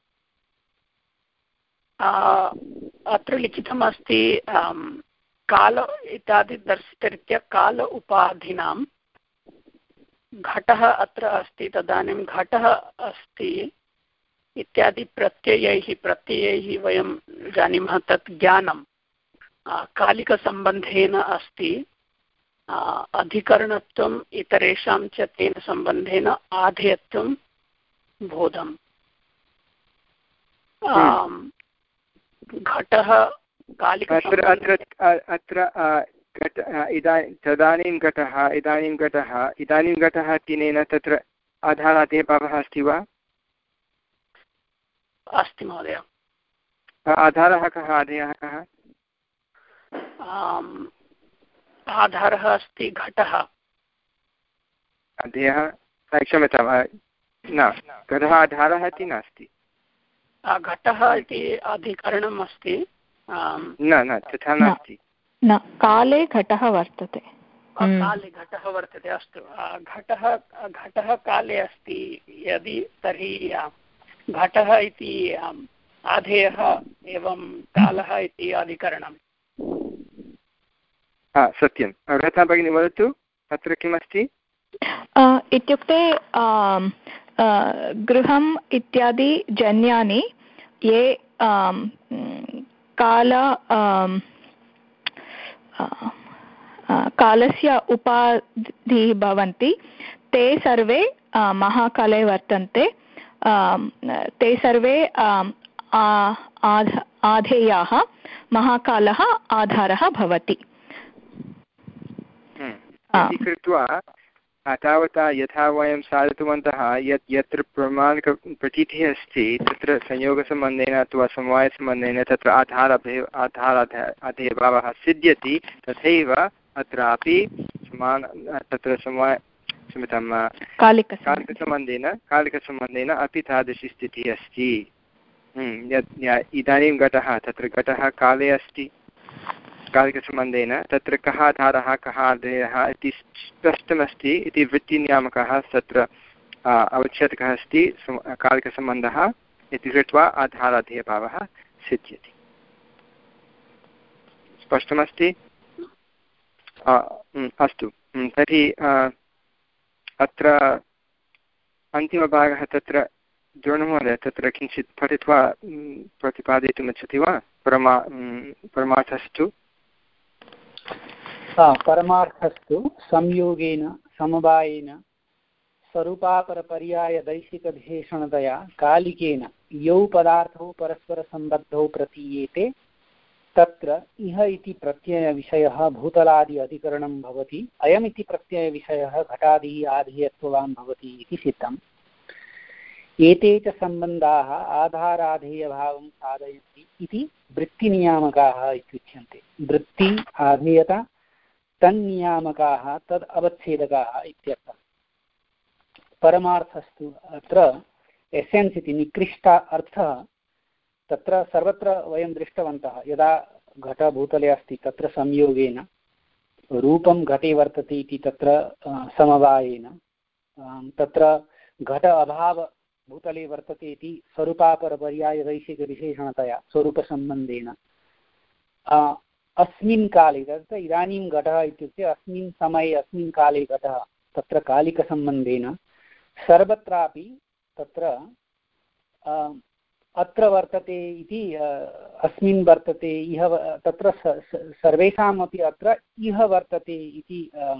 अत्र लिखितमस्ति काल इत्यादि दर्शितरीत्या काल उपाधिनां घटः अत्र अस्ति, तदानीं घटः अस्ति इत्यादि प्रत्ययैः प्रत्ययैः वयं जानीमः तत् ज्ञानं कालिकसम्बन्धेन अस्ति। अधिकरणत्वम् इतरेषां च तेन सम्बन्धेन आधेयत्वं बोधम्। घटः अत्र अत्र अत्र घट इदानीं तदानीं घटः इदानीं घटः इदानीं घटः इत्यनेन तत्र आधारादेः भावः अस्ति वा? अस्ति महोदय। आधारः कः आधेयः कः? आधारः अस्ति घटः। आधेयः क्षम्यतां न घटः आधारः इति नास्ति। घटः इति अधिकरणम् अस्ति। न न तथा नास्ति। न काले घटः वर्तते। काले घटः वर्तते अस्तु। घटः घटः काले अस्ति यदि तर्हि घटः इति आधेयः एवं कालः इति अधिकरणम्। सत्यं। रथा भगिनी वदतु अत्र किमस्ति इत्युक्ते गृहम् इत्यादि जन्यानि ये काल कालस्य उपाधिः भवन्ति ते सर्वे महाकाले वर्तन्ते। ते सर्वे आधेयाः महाकालः आधारः भवति। कृत्वा तावता यथा वयं साधितवन्तः यत् यत्र प्रमाणक प्रतीतिः अस्ति तत्र संयोगसम्बन्धेन अथवा समवायसम्बन्धेन तत्र आधारभे आधाराधेयभावः सिद्ध्यति तथैव अत्रापि समान तत्र समवाय क्षम्यतां कालिकसम्बन्धेन कालिकसम्बन्धेन अपि तादृशी स्थितिः अस्ति। यत् इदानीं घटः तत्र घटः काले अस्ति कालिकसम्बन्धेन तत्र कः आधारः कः आधेयः इति स्पष्टमस्ति इति वृत्तिनियामकः तत्र अवच्छेदकः अस्ति कालिकसम्बन्धः इति कृत्वा आधाराधेयभावः सिद्ध्यति। स्पष्टमस्ति? अस्तु तर्हि अत्र अन्तिमभागः तत्र द्रोणमहोदय तत्र किञ्चित् पठित्वा प्रतिपादयितुम् इच्छति वा? परमा परमार्थस्तु परमार्थस्तु संयोगेन समवायेन स्वरूपापरपर्यायदैशिकविशेषणतया कालिकेन यौ पदार्थौ परस्परसम्बद्धौ प्रतीयेते तत्र इह इति प्रत्ययविषयः भूतलादि अधिकरणं भवति। अयमिति प्रत्ययविषयः घटादिः आधेयत्ववान् भवति इति सिद्धम्। एते च सम्बन्धाः आधाराधेयभावं साधयन्ति इति वृत्तिनियामकाः इत्युच्यन्ते। वृत्ति आधेयता तन्नियामकाः तद् अवच्छेदकाः इत्यर्थः। परमार्थस्तु अत्र एसेन्स् इति निकृष्ट अर्थः तत्र सर्वत्र वयं दृष्टवन्तः। यदा घटभूतले अस्ति तत्र संयोगेन रूपं घटे वर्तते इति तत्र समवायेन तत्र घट अभाव भूतले वर्तते इति स्वरूपापरपर्यायवैशिकविशेषणतया स्वरूपसम्बन्धेन अस्मिन् काले तत्र इदानीं घटः इत्युक्ते अस्मिन् समये अस्मिन् काले घटः तत्र कालिकसम्बन्धेन सर्वत्रापि तत्र अत्र वर्तते इति अस्मिन् वर्तते इह तत्र सर्वेषामपि अत्र इह वर्तते इति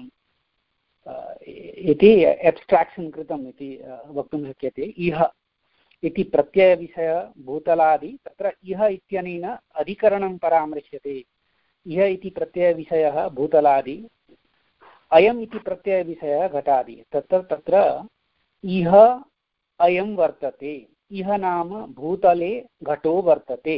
इति एब्स्ट्राक्षन् कृतम् इति वक्तुं शक्यते। इह इति प्रत्ययविषय भूतलादि तत्र इह इत्यनेन अधिकरणं परामृश्यते। इह इति प्रत्ययविषयः भूतलादि अयम् इति प्रत्ययविषयः घटादि तत्र तत्र इह अयं वर्तते। इह नाम भूतले घटो वर्तते।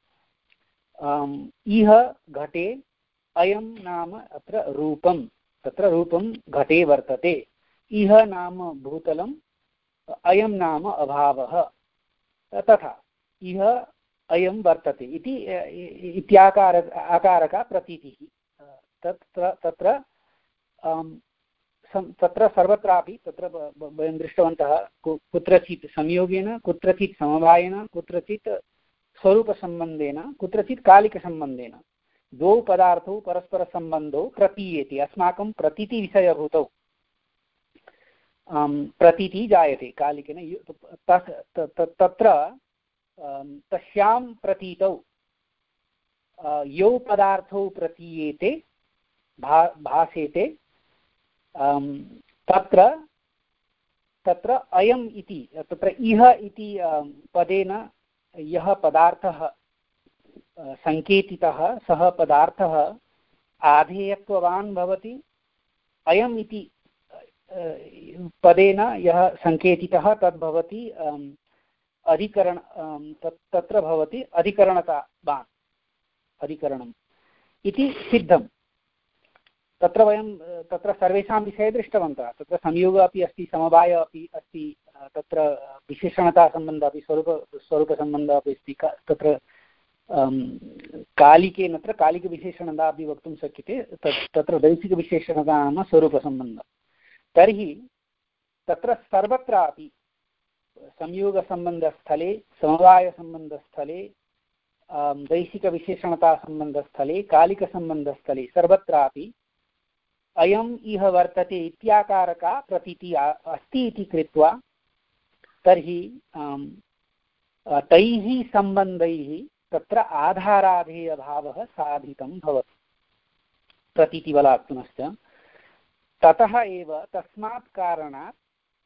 इह घटे अयं नाम अत्र रूपं तत्र रूपं घटे वर्तते। इह नाम भूतलम् अयं नाम अभावः तथा इह अयं वर्तते इति इत्याकार आकारका प्रतीतिः। तत्र तत्र तत्र सर्वत्रापि तत्र वयं दृष्टवन्तः कुत्रचित् संयोगेन कुत्रचित् समवायेन कुत्रचित् स्वरूपसम्बन्धेन कुत्रचित् कालिकसम्बन्धेन द्वौ पदार्थौ परस्परसम्बन्धौ प्रतीयेते। अस्माकं प्रतीतिविषयभूतौ प्रतीतिः जायते कालिकेन तत्र तस्यां प्रतीतौ यौ पदार्थौ प्रतीयेते भा भासेते तत्र तत्र अयम् इति तत्र इह इति पदेन यः पदार्थः सङ्केतितः सः पदार्थः आधेयत्ववान् भवति। अयम् इति पदेन यः सङ्केतितः तद् भवति अधिकरण तत् तत्र भवति अधिकरणतावान् अधिकरणम् इति सिद्धं। तत्र वयं तत्र सर्वेषां विषये दृष्टवन्तः। तत्र संयोगः अपि अस्ति, समवायः अपि अस्ति, तत्र विशेषणतासम्बन्धः अपि स्वरूप स्वरूपसम्बन्धः अपि अस्ति। तत्र कालिकेनत्र कालिकविशेषणता अपि वक्तुं शक्यते। तत् तत्र दैशिकविशेषणता नाम स्वरूपसम्बन्धः। तर्हि तत्र सर्वत्रापि संयोगसम्बन्धस्थले, समवायसम्बन्धस्थले, दैशिकविशेषणतासम्बन्धस्थले, कालिकसम्बन्धस्थले सर्वत्रापि अयम् इह वर्तते इत्याकारका प्रतीतिः अस्ति इति कृत्वा तर्हि तैः सम्बन्धैः तत्र आधाराधेयभावः साधितं भवति प्रतीतिबलात् पुनश्च। ततः एव तस्मात् कारणात्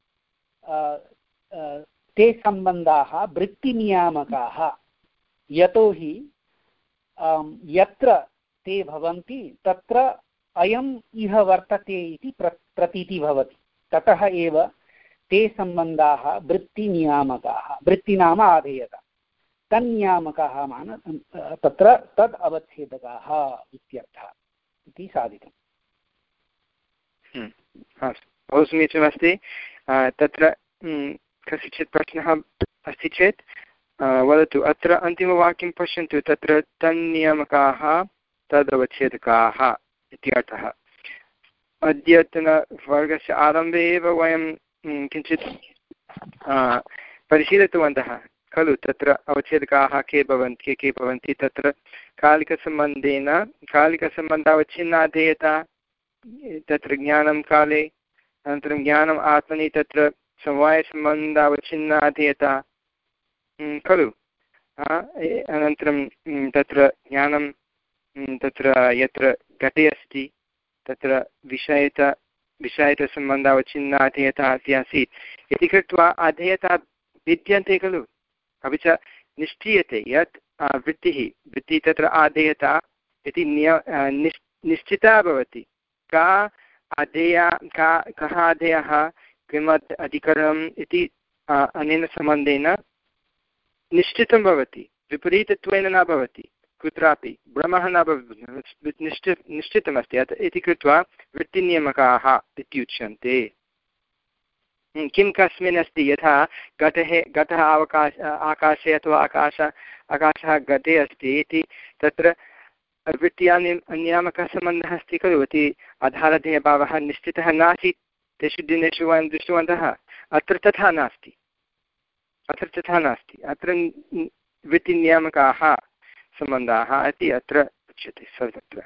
ते सम्बन्धाः वृत्तिनियामकाः। यतोहि यत्र ते भवन्ति तत्र अयम् इह वर्तते इति प्र प्रतीतिः भवति। ततः एव ते सम्बन्धाः वृत्तिनियामकाः। वृत्ति नाम आधेयता, तन्नियामकाः मान तत्र तद् अवच्छेदकाः इत्यर्थः इति साधितम्। बहु समीचीनमस्ति। तत्र कस्यचित् प्रश्नः अस्ति चेत् वदतु। अत्र अन्तिमवाक्यं पश्यन्तु। तत्र तन्नियामकाः तदवच्छेदकाः इत्यर्थः। अद्यतनवर्गस्य आरम्भे एव वयं किञ्चित् परिशीलितवन्तः खलु। तत्र अवच्छेदकाः के भवन्ति के के भवन्ति। तत्र कालिकसम्बन्धेन कालिकसम्बन्धावच्छिन्नाधेयता, तत्र ज्ञानं काले, अनन्तरं ज्ञानम् आत्मनि, तत्र समवायसम्बन्धावच्छिन्नाधेयता खलु। अनन्तरं तत्र ज्ञानं तत्र यत्र घटे अस्ति तत्र विषयत विषयतसम्बन्धावच्छिन्नाधेयता इति आसीत् इति कृत्वा अधेयता भिद्यन्ते खलु। अपि च निश्चीयते यत् वृत्तिः वृत्तिः तत्र आधेयता इति निय निश् निश्चिता भवति। का अधेया का कः अधेयः किमत् अधिकरणम् इति अनेन सम्बन्धेन निश्चितं भवति, विपरीतत्वेन न भवति। कुत्रापि भ्रमः न भवति, निश्चि निश्चितमस्ति। इति कृत्वा वृत्तिनियामकाः इत्युच्यन्ते। किं कस्मिन् अस्ति, यथा घटे घटः अवकाश आकाशे अथवा आकाश आकाशः घटे अस्ति इति तत्र वृत्त्या नियामकसम्बन्धः अस्ति खलु। इति आधारधेयभावः निश्चितः नासीत् तेषु दिनेषु वयं दृष्टवन्तः। अत्र तथा नास्ति, अत्र तथा नास्ति। अत्र वृत्तिनियामकाः सम्बन्धाः इति अत्र उच्यते सर्वत्र।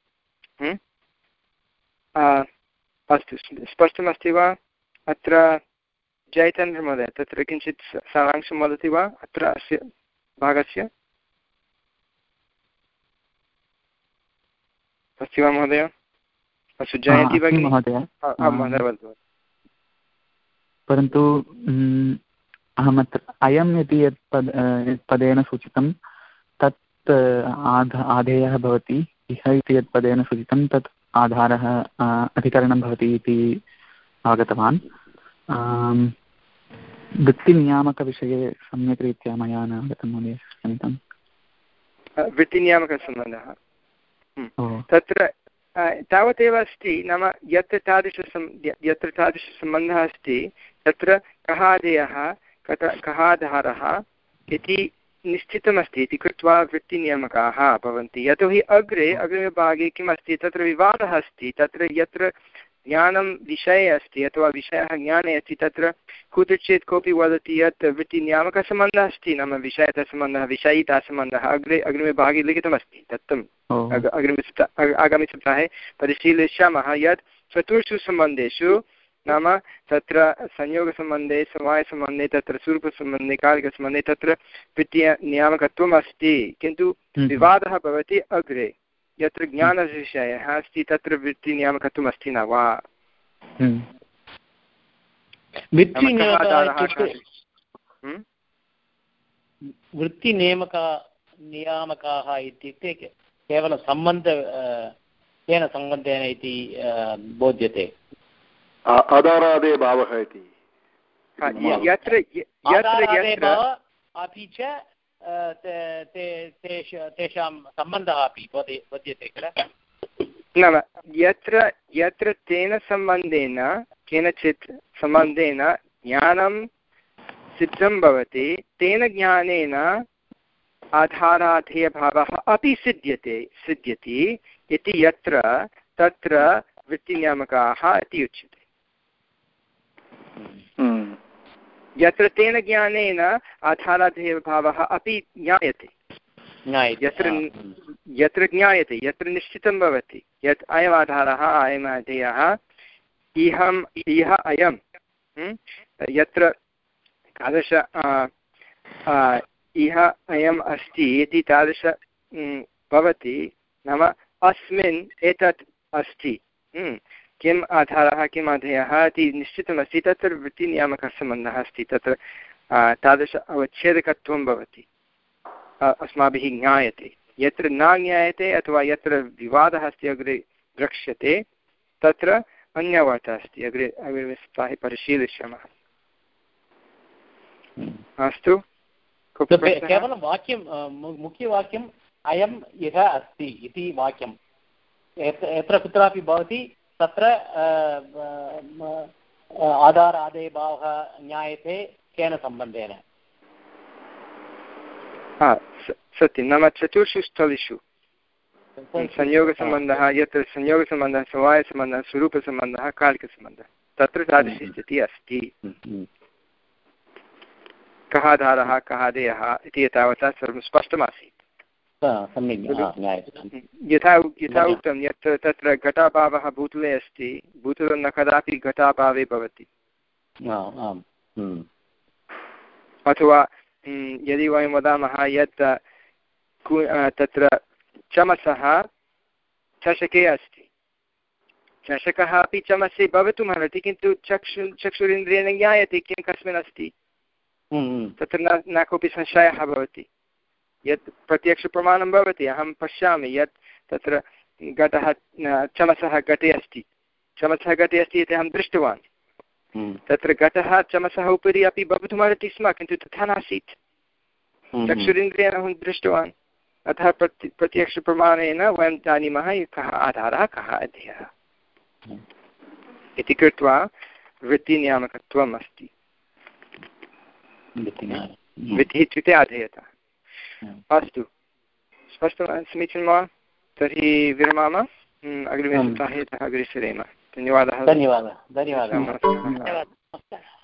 अस्तु, स्पष्टमस्ति वा? अत्र जयचन्द्रमहोदय तत्र किञ्चित् सारांशं वदति वा अत्र अस्य भागस्य? अस्ति वा महोदय? अस्तु, जयन्ती भगिनी महोदय वदतु। परन्तु अहमत्र अयम् इति यत् पद पदेन सूचितं तत् आध आधेयः भवति। इह इति यत् पदेन सूचितं तत् आधारः अधिकरणं भवति इति आगतवान्। वृत्तिनियामकविषये सम्यक् रीत्या मया न आगतं महोदय, क्षम्यताम्। वृत्तिनियामकसम्बन्धः तत्र तावदेव अस्ति। नाम यत्र तादृशसम् यत्र तादृशसम्बन्धः अस्ति तत्र कः आधेयः कः आधारः इति निश्चितमस्ति इति कृत्वा वृत्तिनियामकाः भवन्ति। यतोहि अग्रे अग्रिमभागे किम् अस्ति, तत्र विवादः अस्ति। तत्र यत्र ज्ञानं विषये अस्ति अथवा विषयः ज्ञाने अस्ति तत्र कुत्रचित् कोऽपि वदति यत् वृत्तिनियामकसम्बन्धः अस्ति, नाम विषयतसम्बन्धः विषयितासम्बन्धः अग्रे अग्रिमभागे लिखितमस्ति। तत्तम् अग्रिमसप्ताहे आगामिसप्ताहे परिशीलयिष्यामः यत् चतुर्षु सम्बन्धेषु, नाम तत्र संयोगसम्बन्धे, समवायसम्बन्धे, तत्र स्वरूपसम्बन्धे, कालिकसम्बन्धे तत्र वृत्तिनियामकत्वम् अस्ति। किन्तु विवादः भवति अग्रे यत्र ज्ञानविषयः अस्ति तत्र वृत्तिनियामकत्वम् अस्ति न वा। वृत्तिनियामक नियामकाः इत्युक्ते केवलं सम्बन्ध केन सम्बन्धेन इति बोध्यते आधारादे भावः इति यत्र अपि च तेषां सम्बन्धः अपि बोध्यते किल नाम यत्र यत्र तेन सम्बन्धेन केनचित् सम्बन्धेन ज्ञानं सिद्धं भवति तेन ज्ञानेन आधाराधेयभावः अपि सिद्ध्यते सिद्ध्यति इति यत्र तत्र वृत्तिनियामकाः इति उच्यते। यत्र तेन ज्ञानेन आधाराधेयभावः अपि ज्ञायते यत्र यत्र ज्ञायते यत्र निश्चितं भवति यत् अयम् आधारः अयम् अधेयः इहम् इह अयं यत्र तादृश इह अयम् अस्ति इति तादृश भवति नाम अस्मिन् एतत् अस्ति किम् आधारः किम् अधेयः इति निश्चितमस्ति तत्र वृत्तिनियामकः सम्बन्धः अस्ति तत्र तादृश अवच्छेदकत्वं भवति अस्माभिः ज्ञायते। यत्र न ज्ञायते अथवा यत्र विवादः अस्ति अग्रे द्रक्ष्यते तत्र अन्यवार्ता अस्ति अग्रे अग्रिमे सप्ताहे परिशीलिष्यामः। अस्तु केवलं वाक्यं मुख्यवाक्यम् अयम् इह अस्ति इति वाक्यं यत्र कुत्रापि भवति तत्र आधारादेभावः ज्ञायते केन सम्बन्धेन सत्यं नाम चतुर्षु स्थलेषु संयोगसम्बन्धः यत्र संयोगसम्बन्धः समवायसम्बन्धः स्वरूपसम्बन्धः कालिकसम्बन्धः तत्र तादृशी स्थितिः अस्ति। कः आधारः कः अधेयः इति एतावता सर्वं स्पष्टमासीत्। यथा यथा उक्तं यत् तत्र घटाभावः भूतले अस्ति भूतलं न कदापि घटाभावे भवति अथवा यदि वयं वदामः यत् तत्र चमसः चषके अस्ति चषकः अपि चमसे भवितुमर्हति किन्तु चक्षु चक्षुरिन्द्रियेण ज्ञायते किं कस्मिन् अस्ति तत्र न न कोऽपि संशयः भवति यत् प्रत्यक्षप्रमाणं भवति अहं पश्यामि यत् तत्र घटः चमसः घटे अस्ति चमसः घटे अस्ति इति अहं दृष्टवान् तत्र घटः चमसः उपरि अपि भवितुमर्हति स्म किन्तु तथा नासीत् चक्षुरिन्द्रियेण अहं दृष्टवान् अतः प्रति प्रत्यक्षप्रमाणेन वयं जानीमः कः आधारः कः अधेयः इति कृत्वा वृत्तिनियामकत्वम् अस्ति। वृत्तिः इत्युक्ते अधेयता। अस्तु स्पष्टं समीचीनं वा तर्हि विरमामः अग्रिमे सप्ताहे अग्रे सरेम। धन्यवादः। धन्यवादः धन्यवादः।